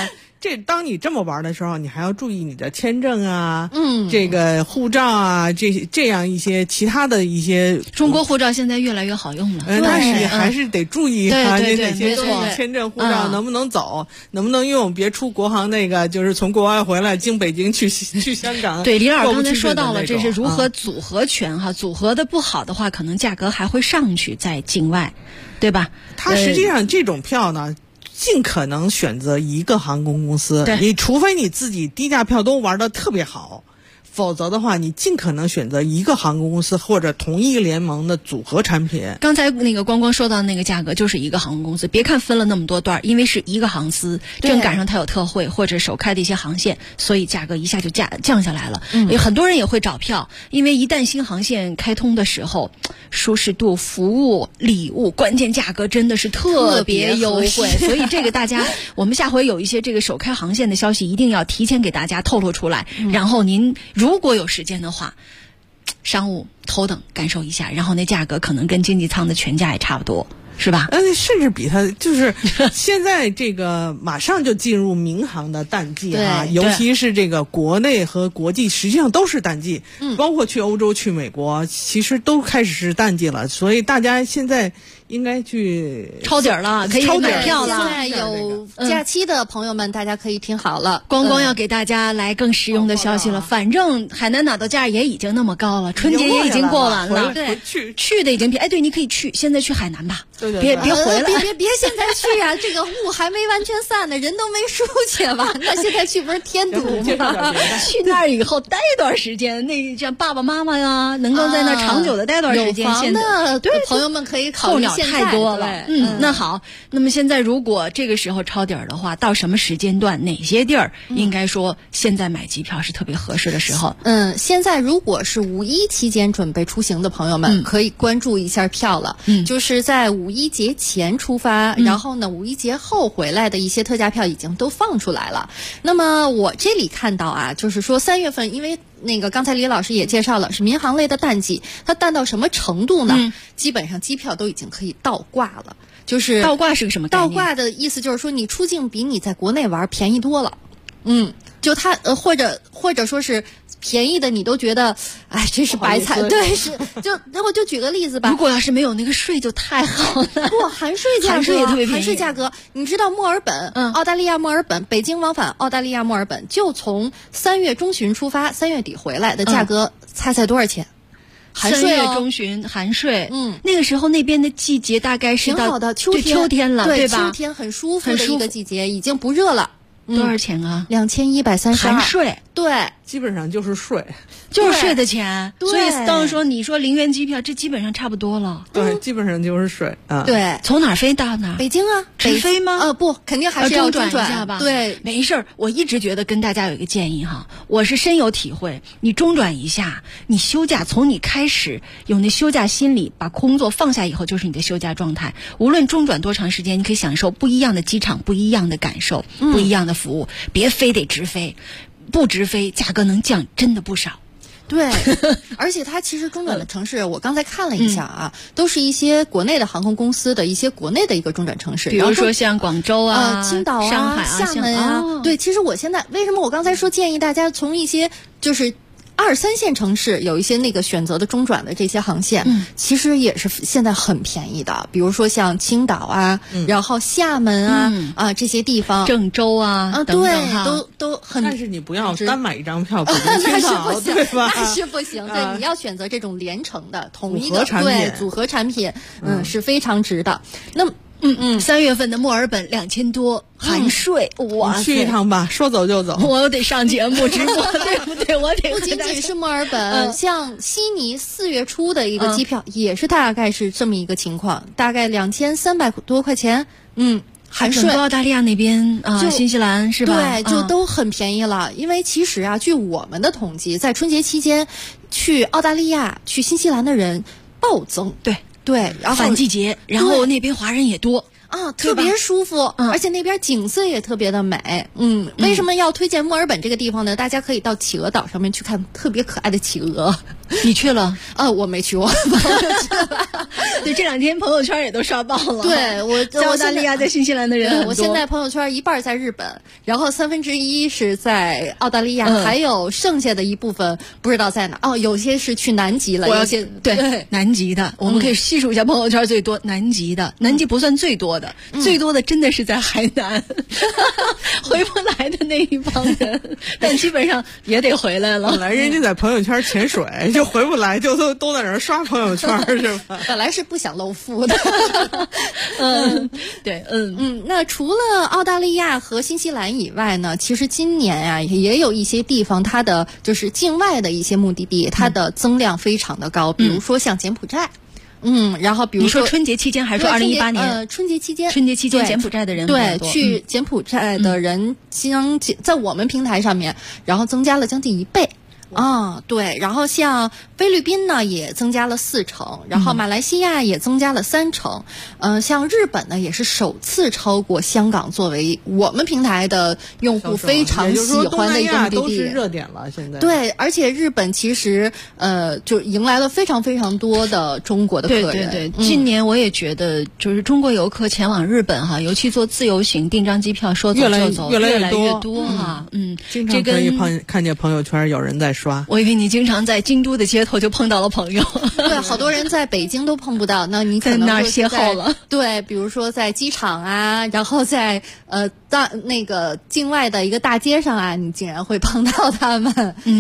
当你这么玩的时候，你还要注意你的签证啊，这个护照啊，这样一些其他的一些。 中国护照现在越来越好用了， 但是还是得注意啊， 对哪些东西，签证、护照能不能走，能不能用，别出国航那个，就是从国外回来经北京去香港。 对，李老师刚才说到了，这是如何组合拳哈，组合的不好的话，可能价格还会上去在境外，对吧？ 它实际上这种票呢，尽可能选择一个航空公司，你除非你自己低价票都玩得特别好，否则的话，你尽可能选择一个航空公司或者同一联盟的组合产品。 刚才那个光说到那个价格，就是一个航空公司，别看分了那么多段，因为是一个航司，正赶上它有特惠或者首开的一些航线，所以价格一下就降下来了。很多人也会找票，因为一旦新航线开通的时候，舒适度、服务、礼物、关键价格真的是特别优惠，所以这个大家，我们下回有一些这个首开航线的消息，一定要提前给大家透露出来，然后您如果有时间的话，商务头等感受一下，然后那价格可能跟经济舱的全价也差不多，是吧？ 甚至比它就是现在这个马上就进入民航的淡季啊，尤其是这个国内和国际实际上都是淡季，包括去欧洲、去美国，其实都开始是淡季了，所以大家现在应该去抄底了，可以买票了。 现在有假期的朋友们，大家可以听好了。 光要给大家来更实用的消息了。反正海南岛的价也已经那么高了，春节也已经过完了， 对， 去的已经对，你可以去，现在去海南吧，别回来， 别现在去啊！这个雾还没完全散呢，人都没出去完呢，现在去不是添堵吗？ 去那儿以后待一段时间，那像爸爸妈妈呀，能够在那儿长久的待段时间， 有房的朋友们可以考虑。 太多了，那好，那么现在如果这个时候抄底儿的话，到什么时间段，哪些地儿，应该说现在买机票是特别合适的时候。 现在如果是五一期间准备出行的朋友们，可以关注一下票了。就是在五一节前出发，然后呢，五一节后回来的一些特价票已经都放出来了。那么我这里看到啊，就是说3月份，因为那个刚才李老师也介绍了，是民航类的淡季，它淡到什么程度呢？基本上机票都已经可以倒挂了。就是倒挂是个什么概念？ 倒挂的意思就是说，你出境比你在国内玩便宜多了。就它或者说是便宜的，你都觉得，哎，这是白菜。对，是那我就举个例子吧。 如果要是没有那个税，就太好了。 不，含税价格， 含税也特别便宜。 含税价格，你知道墨尔本，澳大利亚墨尔本，北京往返澳大利亚墨尔本，就从3月中旬出发，3月底回来的价格，猜多少钱？含税 3月中旬含税，那个时候那边的季节大概是挺好的，秋天了，对吧？ 秋天很舒服的一个季节，已经不热了。 多少钱啊 ？2132 含税， 对， 基本上就是税， 就是税的钱。 对， 所以当说你说0元机票，这基本上差不多了。 对，基本上就是税啊。 对， 从哪儿飞到哪儿？ 北京啊， 直飞吗？ 不，肯定还是要中转一下吧。 对， 没事儿。我一直觉得跟大家有一个建议哈，我是深有体会。你中转一下，你休假从你开始有那休假心理，把工作放下以后，就是你的休假状态。无论中转多长时间，你可以享受不一样的机场、不一样的感受、不一样的服务。别非得直飞，不直飞价格能降真的不少。 对，而且它其实中转的城市，我刚才看了一下啊，都是一些国内的航空公司的一些国内的一个中转城市， 比如说像广州啊、 青岛啊、 上海啊、 厦门啊。对，其实我现在为什么我刚才说建议大家从一些就是2、3线城市有一些那个选择的中转的这些航线，其实也是现在很便宜的。比如说像青岛啊，然后厦门啊这些地方， 郑州啊等等对，都很。 但是你不要单买一张票，那是不行， 对吧？ 那是不行。对，你要选择这种联程的同一个组合产品，是非常值的。那么。 3月份的墨尔本2000多含税，哇塞！ 去一趟吧，说走就走。 我得上节目直播，对不对？我得不仅仅是墨尔本，像悉尼4月初的一个机票也是大概是这么一个情况，大概2300多块钱，含税。 澳大利亚那边啊，新西兰是吧？ 对，就都很便宜了。因为其实啊，据我们的统计，在春节期间去澳大利亚、去新西兰的人暴增。对，然后反季节，然后那边华人也多啊，特别舒服，而且那边景色也特别的美。为什么要推荐墨尔本这个地方呢？大家可以到企鹅岛上面去看特别可爱的企鹅。 你去了？ 我没去，我对，这2天朋友圈也都刷爆了。 对，我在澳大利亚、在新西兰的人很多。 我现在朋友圈一半在日本，然后1/3是在澳大利亚，还有剩下的一部分不知道在哪。有些是去南极了，有些对南极的，我们可以细数一下朋友圈最多南极的。南极不算最多的，最多的真的是在海南，回不来的那一帮人，但基本上也得回来了。 本来人家在朋友圈潜水就回不来，就都在那儿刷朋友圈是吧？ 本来是不想露富的。 对， 那除了澳大利亚和新西兰以外呢，其实今年啊也有一些地方，它的就是境外的一些目的地，它的增量非常的高，比如说像柬埔寨。然后比如说春节期间还是说2018年？ 春节期间柬埔寨的人对去柬埔寨的人在我们平台上面，然后增加了将近1倍。对，然后像菲律宾呢也增加了4成，然后马来西亚也增加了3成，像日本呢也是首次超过香港作为我们平台的用户非常喜欢的一个目的地， 都是热点了现在。 对，而且日本其实就迎来了非常非常多的中国的客人。 对，今年我也觉得就是中国游客前往日本哈，尤其做自由行订张机票说走就走越来越多哈。 经常可以看见朋友圈有人在刷。 我以为你经常在京都的街头就碰到了朋友。 对，好多人在北京都碰不到，那你可能在那儿邂逅了。 对，比如说在机场啊，然后在那个境外的一个大街上啊，你竟然会碰到他们。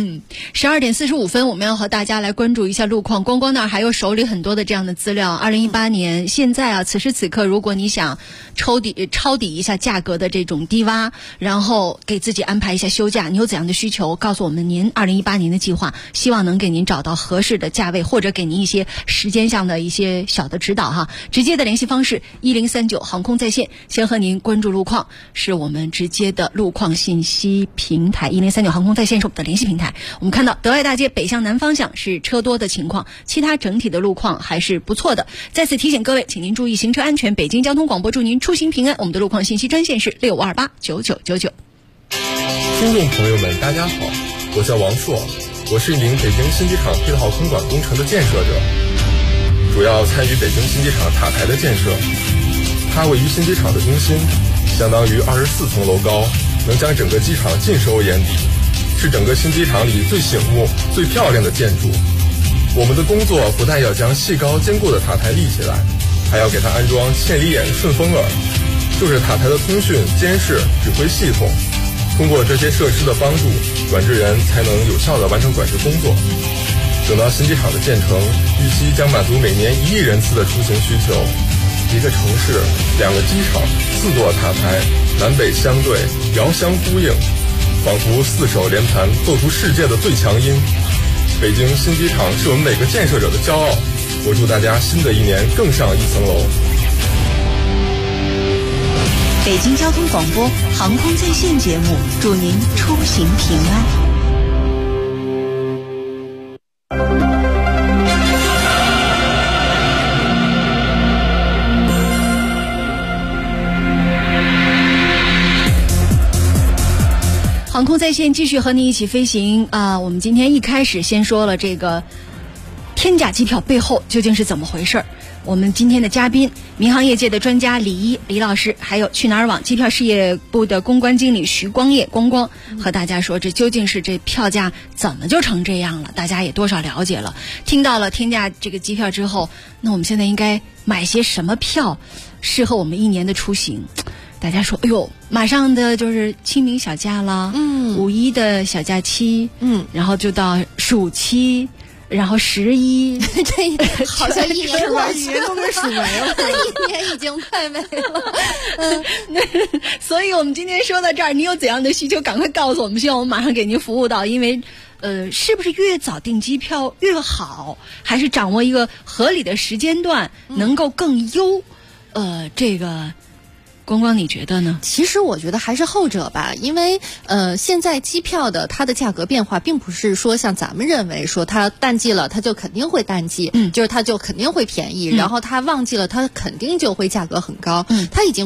12点45分，我们要和大家来关注一下路况。光光那儿还有手里很多的这样的资料。2018年现在啊，此时此刻，如果你想抄底一下价格的这种低洼，然后给自己安排一下休假，你有怎样的需求？告诉我们您2018年的计划，希望能给您找到合适的价位，或者给您一些时间上的一些小的指导哈。直接的联系方式1039航空在线，先和您关注路况，是我们直接的路况信息平台。1039航空在线是我们的联系平台。我们看到德外大街北向南方向是车多的情况，其他整体的路况还是不错的。再次提醒各位，请您注意行车安全。北京交通广播祝您出行平安。我们的路况信息专线是65289999。 听众朋友们，大家好，我叫王硕，我是一名北京新机场配套空管工程的建设者，主要参与北京新机场塔台的建设。它位于新机场的中心，相当于24层楼高，能将整个机场尽收眼底，是整个新机场里最醒目、最漂亮的建筑。我们的工作不但要将细高坚固的塔台立起来，还要给它安装千里眼、顺风耳，就是塔台的通讯、监视、指挥系统。通过这些设施的帮助，管制员才能有效地完成管制工作。等到新机场的建成，预期将满足每年1亿人次的出行需求。一个城市，2个机场，4座塔台，南北相对，遥相呼应，仿佛4手连弹，奏出世界的最强音。北京新机场是我们每个建设者的骄傲。我祝大家新的一年更上一层楼。 北京交通广播航空在线节目，祝您出行平安。航空在线继续和你一起飞行啊！我们今天一开始先说了这个天价机票背后究竟是怎么回事儿。我们今天的嘉宾，民航业界的专家李老师，还有去哪儿网机票事业部的公关经理徐光业光，和大家说这究竟是这票价怎么就成这样了？大家也多少了解了。听到了天价这个机票之后，那我们现在应该买些什么票适合我们一年的出行？大家说，哎呦，马上的就是清明小假了，5·1的小假期，然后就到暑期。然后11， 这好像一年都给数没了， 一年已经快没了。 所以我们今天说到这儿，你有怎样的需求，赶快告诉我们，希望我们马上给您服务到。因为，是不是越早订机票越好，还是掌握一个合理的时间段能够更优？这个。光你觉得呢？ 其实我觉得还是后者吧，因为现在机票的它的价格变化，并不是说像咱们认为说它淡季了，它就肯定会淡季，就是它就肯定会便宜，然后它旺季了，它肯定就会价格很高，它已经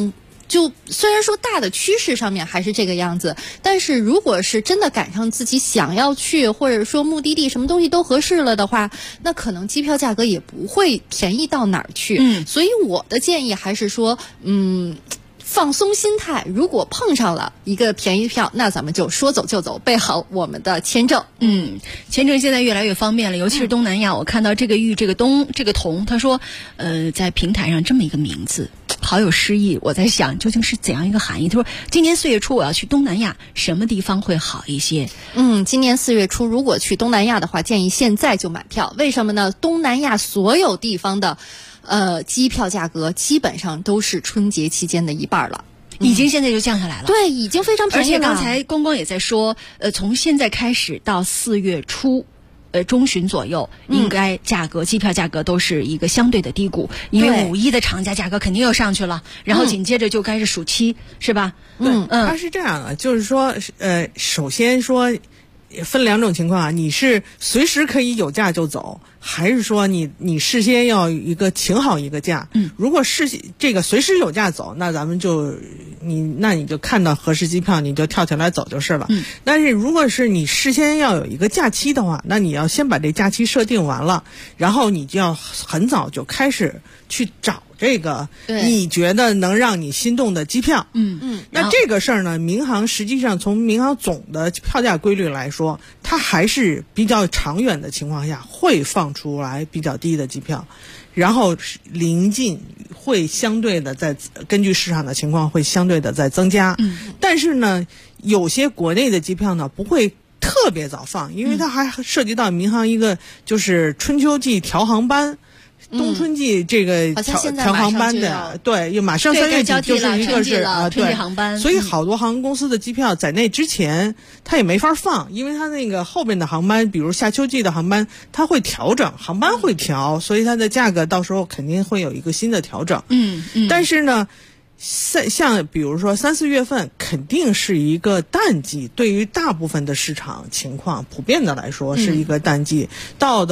就虽然说大的趋势上面还是这个样子，但是如果是真的赶上自己想要去，或者说目的地什么东西都合适了的话，那可能机票价格也不会便宜到哪儿去。所以我的建议还是说，放松心态，如果碰上了一个便宜票，那咱们就说走就走，备好我们的签证。 签证现在越来越方便了，尤其是东南亚。我看到这个玉、这个东、这个铜，他说，在平台上这么一个名字，好有诗意。我在想，究竟是怎样一个含义？他说，今年4月初我要去东南亚，什么地方会好一些？ 今年4月初如果去东南亚的话，建议现在就买票。为什么呢？东南亚所有地方的机票价格基本上都是春节期间的一半了， 已经现在就降下来了。 对，已经非常便宜了。 而且刚才光光也在说，从现在开始到4月初，中旬左右，应该机票价格都是一个相对的低谷，因为5一的长假价格肯定又上去了，然后紧接着就该是暑期，是吧？ 它是这样的，就是说，首先说。分2种情况啊，你是随时可以有假就走，还是说你事先要一个请好一个假？如果是这个随时有假走，那咱们你就看到合适机票你就跳起来走就是了。但是如果是你事先要有一个假期的话，那你要先把这假期设定完了，然后你就要很早就开始去找这个你觉得能让你心动的机票。那这个事儿呢，民航实际上从民航总的票价规律来说，它还是比较长远的情况下会放出来比较低的机票，然后临近会相对的根据市场的情况会相对的再增加。但是呢，有些国内的机票呢不会特别早放，因为它还涉及到民航一个就是春秋季调航班。冬春季这个调航班的，对，马上3月底就是一个是春季航班， 所以好多航空公司的机票在那之前它也没法放，因为它那个后边的航班，比如夏秋季的航班，它会调整，航班会调，所以它的价格到时候肯定会有一个新的调整。但是呢，像比如说3、4月份肯定是一个淡季，对于大部分的市场情况普遍的来说是一个淡季，到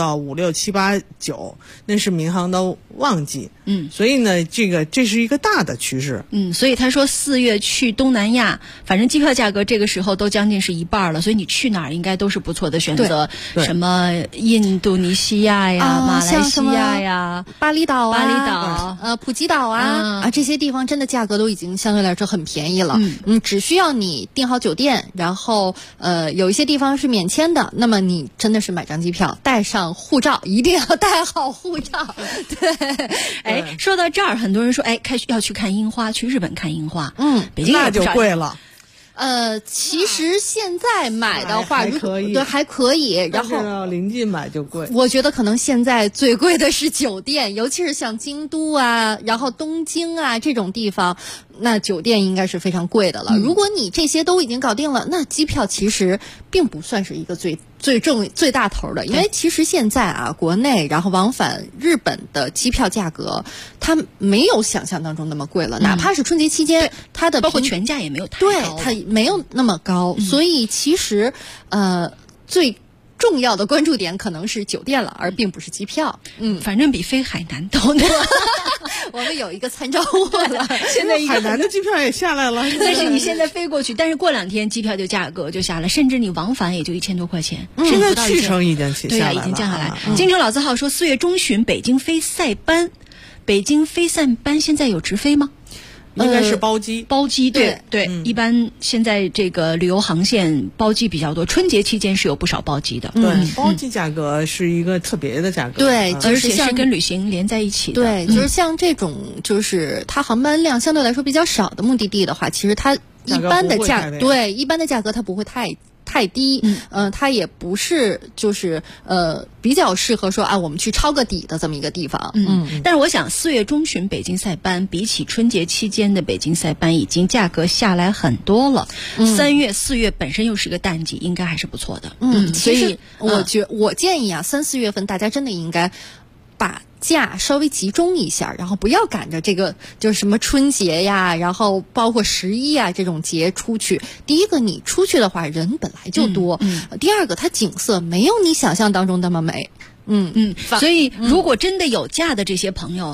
5、6、7、8、9那是民航的旺季。所以呢，这是一个大的趋势。 所以他说4月去东南亚，反正机票价格这个时候都将近是一半了，所以你去哪儿应该都是不错的选择。什么印度尼西亚呀、马来西亚呀、 巴厘岛、普吉岛啊，这些地方真的价格都已经相对来说很便宜了。只需要你订好酒店，然后有一些地方是免签的，那么你真的是买张机票，带上护照，一定要带好护照。对。 说到这儿，很多人说，要去看樱花，去日本看樱花。北京那就贵了。 其实现在买的话，还可以，然后临近买就贵。 我觉得可能现在最贵的是酒店，尤其是像京都啊，然后东京啊这种地方，那酒店应该是非常贵的了。如果你这些都已经搞定了，那机票其实并不算是一个最大头的，因为其实现在啊，国内然后往返日本的机票价格，它没有想象当中那么贵了。哪怕是春节期间，它的包括全价也没有太高， 对，它没有那么高。所以其实最重要的关注点可能是酒店了，而并不是机票。 反正比飞海南都难。 我们有一个参照物了， 现在海南的机票也下来了。 但是你现在飞过去，但是过2天机票价格就下来，甚至你往返也就1000多块钱。 现在去程已经下来了， 对，已经降下来。京城老字号说4月中旬北京飞塞班，北京飞塞班现在有直飞吗？ 应该是包机， 对，一般现在这个旅游航线包机比较多，春节期间是有不少包机的。 对，包机价格是一个特别的价格， 对， 而且是跟旅行连在一起的。 对，就是像这种，就是它航班量相对来说比较少的目的地的话，其实它一般的一般的价格它不会太低，它也不是就是比较适合说我们去抄个底的这么一个地方。 但是我想4月中旬北京塞班比起春节期间的北京塞班已经价格下来很多了。3月、4月本身又是个淡季，应该还是不错的。 所以我建议3、4月份大家真的应该把假稍微集中一下，然后不要赶着这个就是什么春节呀，然后包括11啊这种节出去。第一个，你出去的话人本来就多；第二个，它景色没有你想象当中那么美。 所以如果真的有假的这些朋友哈，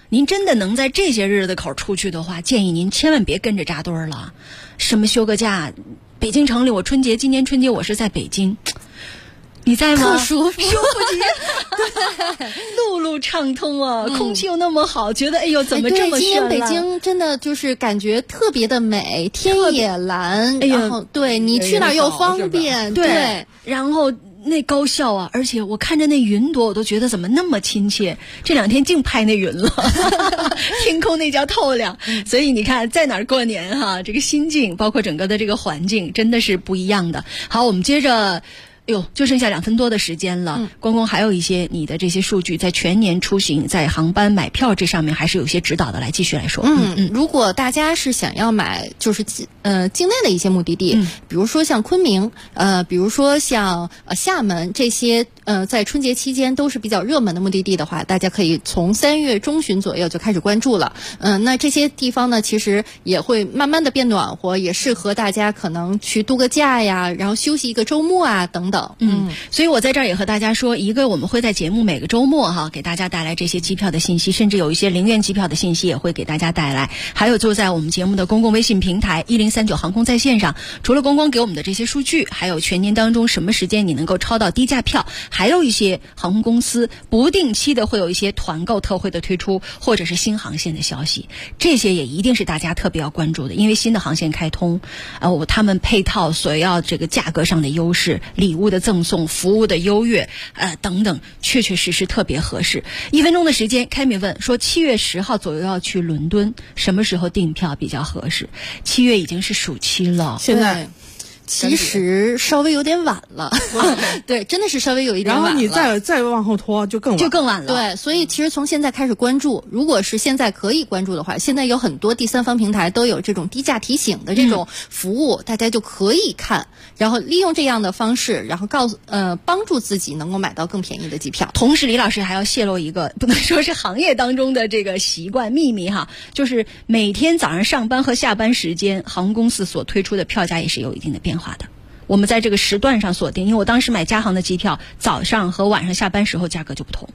您真的能在这些日子口出去的话，建议您千万别跟着扎堆了。什么休个假，北京城里我今年春节我是在北京，你在吗？ 特舒服， 舒服极，对，路路畅通啊，空气又那么好，觉得哎呦怎么这么对，今年北绚烂京真的就是感觉特别的美，天也蓝，然后对你去哪儿又方便，对， 然后。那高校啊，而且我看着那云朵，我都觉得怎么那么亲切。这2天净拍那云了，天空那叫透亮。所以你看，在哪儿过年哈，这个心境，包括整个的这个环境，真的是不一样的。好，我们接着。就剩下2分多的时间了。光光还有一些你的这些数据，在全年出行、在航班买票这上面还是有些指导的，来继续来说。 如果大家是想要买，就是境内的一些目的地，比如说像昆明，比如说像厦门这些，在春节期间都是比较热门的目的地的话，大家可以从3月中旬左右就开始关注了。那这些地方呢，其实也会慢慢的变暖和，也适合大家可能去度个假呀，然后休息一个周末啊等等。 所以我在这儿也和大家说，一个我们会在节目每个周末哈给大家带来这些机票的信息，甚至有一些0元机票的信息也会给大家带来。还有就在我们节目的公共微信平台1039航空在线上，除了光光给我们的这些数据，还有全年当中什么时间你能够超到低价票，还有一些航空公司不定期的会有一些团购特惠的推出，或者是新航线的消息，这些也一定是大家特别要关注的。因为新的航线开通，他们配套所要这个价格上的优势、礼物的赠送、服务的优越，等等，确确实实特别合适。1分钟的时间，开米问说7月10号左右要去伦敦，什么时候订票比较合适？7月已经是暑期了， 现在其实稍微有点晚了，对，真的是稍微有一点晚了。 然后你再往后拖就更晚了。对，所以其实从现在开始关注，如果是现在可以关注的话，现在有很多第三方平台都有这种低价提醒的这种服务，大家就可以看，然后利用这样的方式，然后帮助自己能够买到更便宜的机票。 同时，李老师还要泄露一个不能说是行业当中的这个习惯秘密哈，就是每天早上上班和下班时间，航空公司所推出的票价也是有一定的变化的。我们在这个时段上锁定，因为我当时买加航的机票，早上和晚上下班时候价格就不同。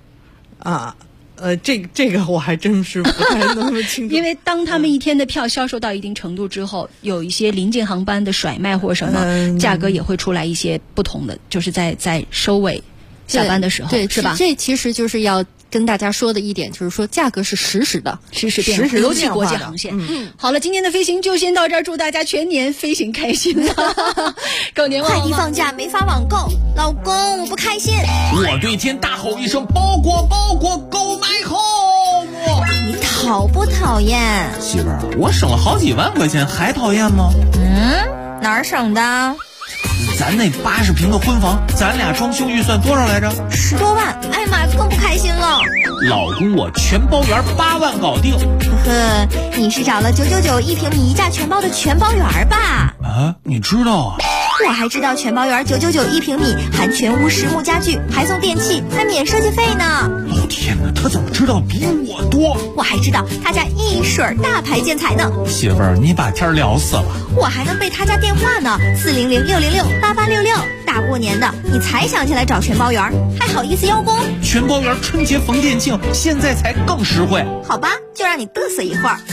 这个我还真是不太那么清楚。 因为当他们一天的票销售到一定程度之后，有一些临近航班的甩卖或什么，价格也会出来一些不同的，就是在收尾下班的时候， 对， 是吧？ 这其实就是要跟大家说的一点，就是说价格是实时的， 实时变化，尤其国际航线。好了，今天的飞行就先到这儿，祝大家全年飞行开心狗年旺旺！ 快递放假没法网购，老公我不开心。 我对天大吼一声：包裹包裹，Go my home！ 你讨不讨厌？ 媳妇儿，我省了好几万块钱，还讨厌吗？ 哪儿省的？ 咱那80平的婚房，咱俩装修预算多少来着 ？10多万，哎呀妈，更不开心了。 老公，我全包圆8万搞定。 呵呵，你是找了9991平米1价全包的全包圆吧？ 啊，你知道啊？ 我还知道全包圆9991平米，含全屋实木家具，还送电器，还免设计费呢。 老天哪，他怎么知道比我多？ 我还知道他家一水大牌建材呢。 媳妇儿，你把天聊死了。 我还能背他家电话呢，400-606-8866。大过年的，你才想起来找全包圆，还好意思邀功？ 全包圆春节逢店庆，现在才更实惠。 好吧，就让你嘚瑟一会儿。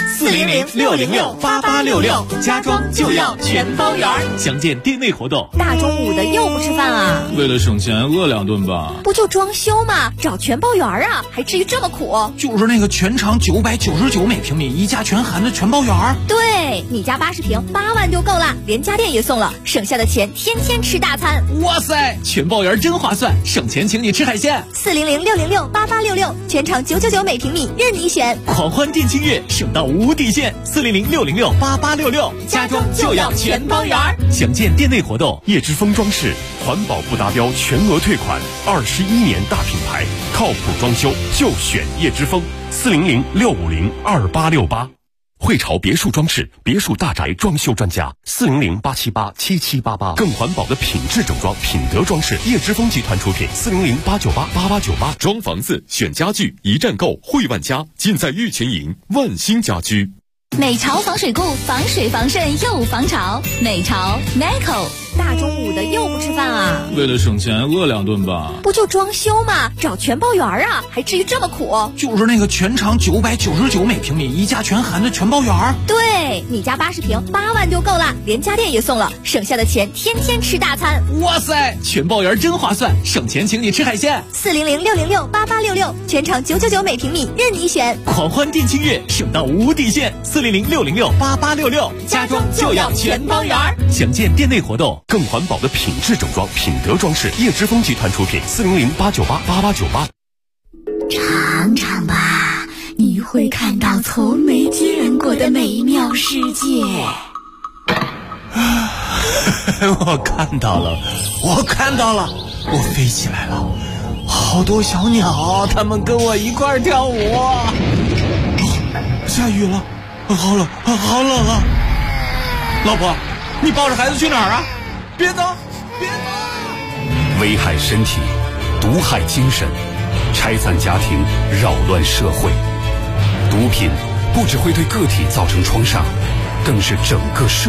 400-606-8866，家装就要全包圆。详见店内活动。 大中午的又不吃饭啊？ 为了省钱，饿2顿吧。 不就装修吗？找全包圆啊，还至于这么苦？ 就是那个全长999每平米，1价全含的全包圆。 对，你家80平8万就够了，连家电也送了，省下的钱天天吃大餐。 哇塞，全包圆真划算，省钱请你吃海鲜。 400-606-8866，全长999每平米，任你选。 狂欢店庆月，省到无底线。400-606-8866，家装就要全包圆。详见店内活动。 叶之峰装饰，环保不达标全额退款，21年大品牌，靠谱装修就选叶之峰。400-650-2868。汇潮别墅装饰，别墅大宅装修专家，400-878-7788，更环保的品质整装，品德装饰，叶之峰集团出品，400-898-8898。装房子选家具，一站购汇万家，尽在玉泉营万兴家居。 美潮防水固，防水防渗又防潮。美潮 Meco 大中午的又不吃饭啊？ 为了省钱饿2顿吧。 不就装修吗？找全包园啊，还至于这么苦？ 就是那个全长999每平米，一家全含的全包园。 对，你家80平8万就够了，连家电也送了，省下的钱天天吃大餐。 哇塞，全包园真划算，省钱请你吃海鲜。 400-606-8866，全长999每平米，任你选。 狂欢店庆月，省到无底线。400-606-8866，家装就要全包园。 详见店内活动。 更环保的品质整装，品德装饰，叶之峰集团出品。400-898-8898。 尝尝吧，你会看到从没见过的美妙世界。 我看到了，我飞起来了，好多小鸟，它们跟我一块跳舞。下雨了，好冷啊！老婆，你抱着孩子去哪儿啊？别走！ 危害身体，毒害精神，拆散家庭，扰乱社会。毒品不只会对个体造成创伤，更是整个社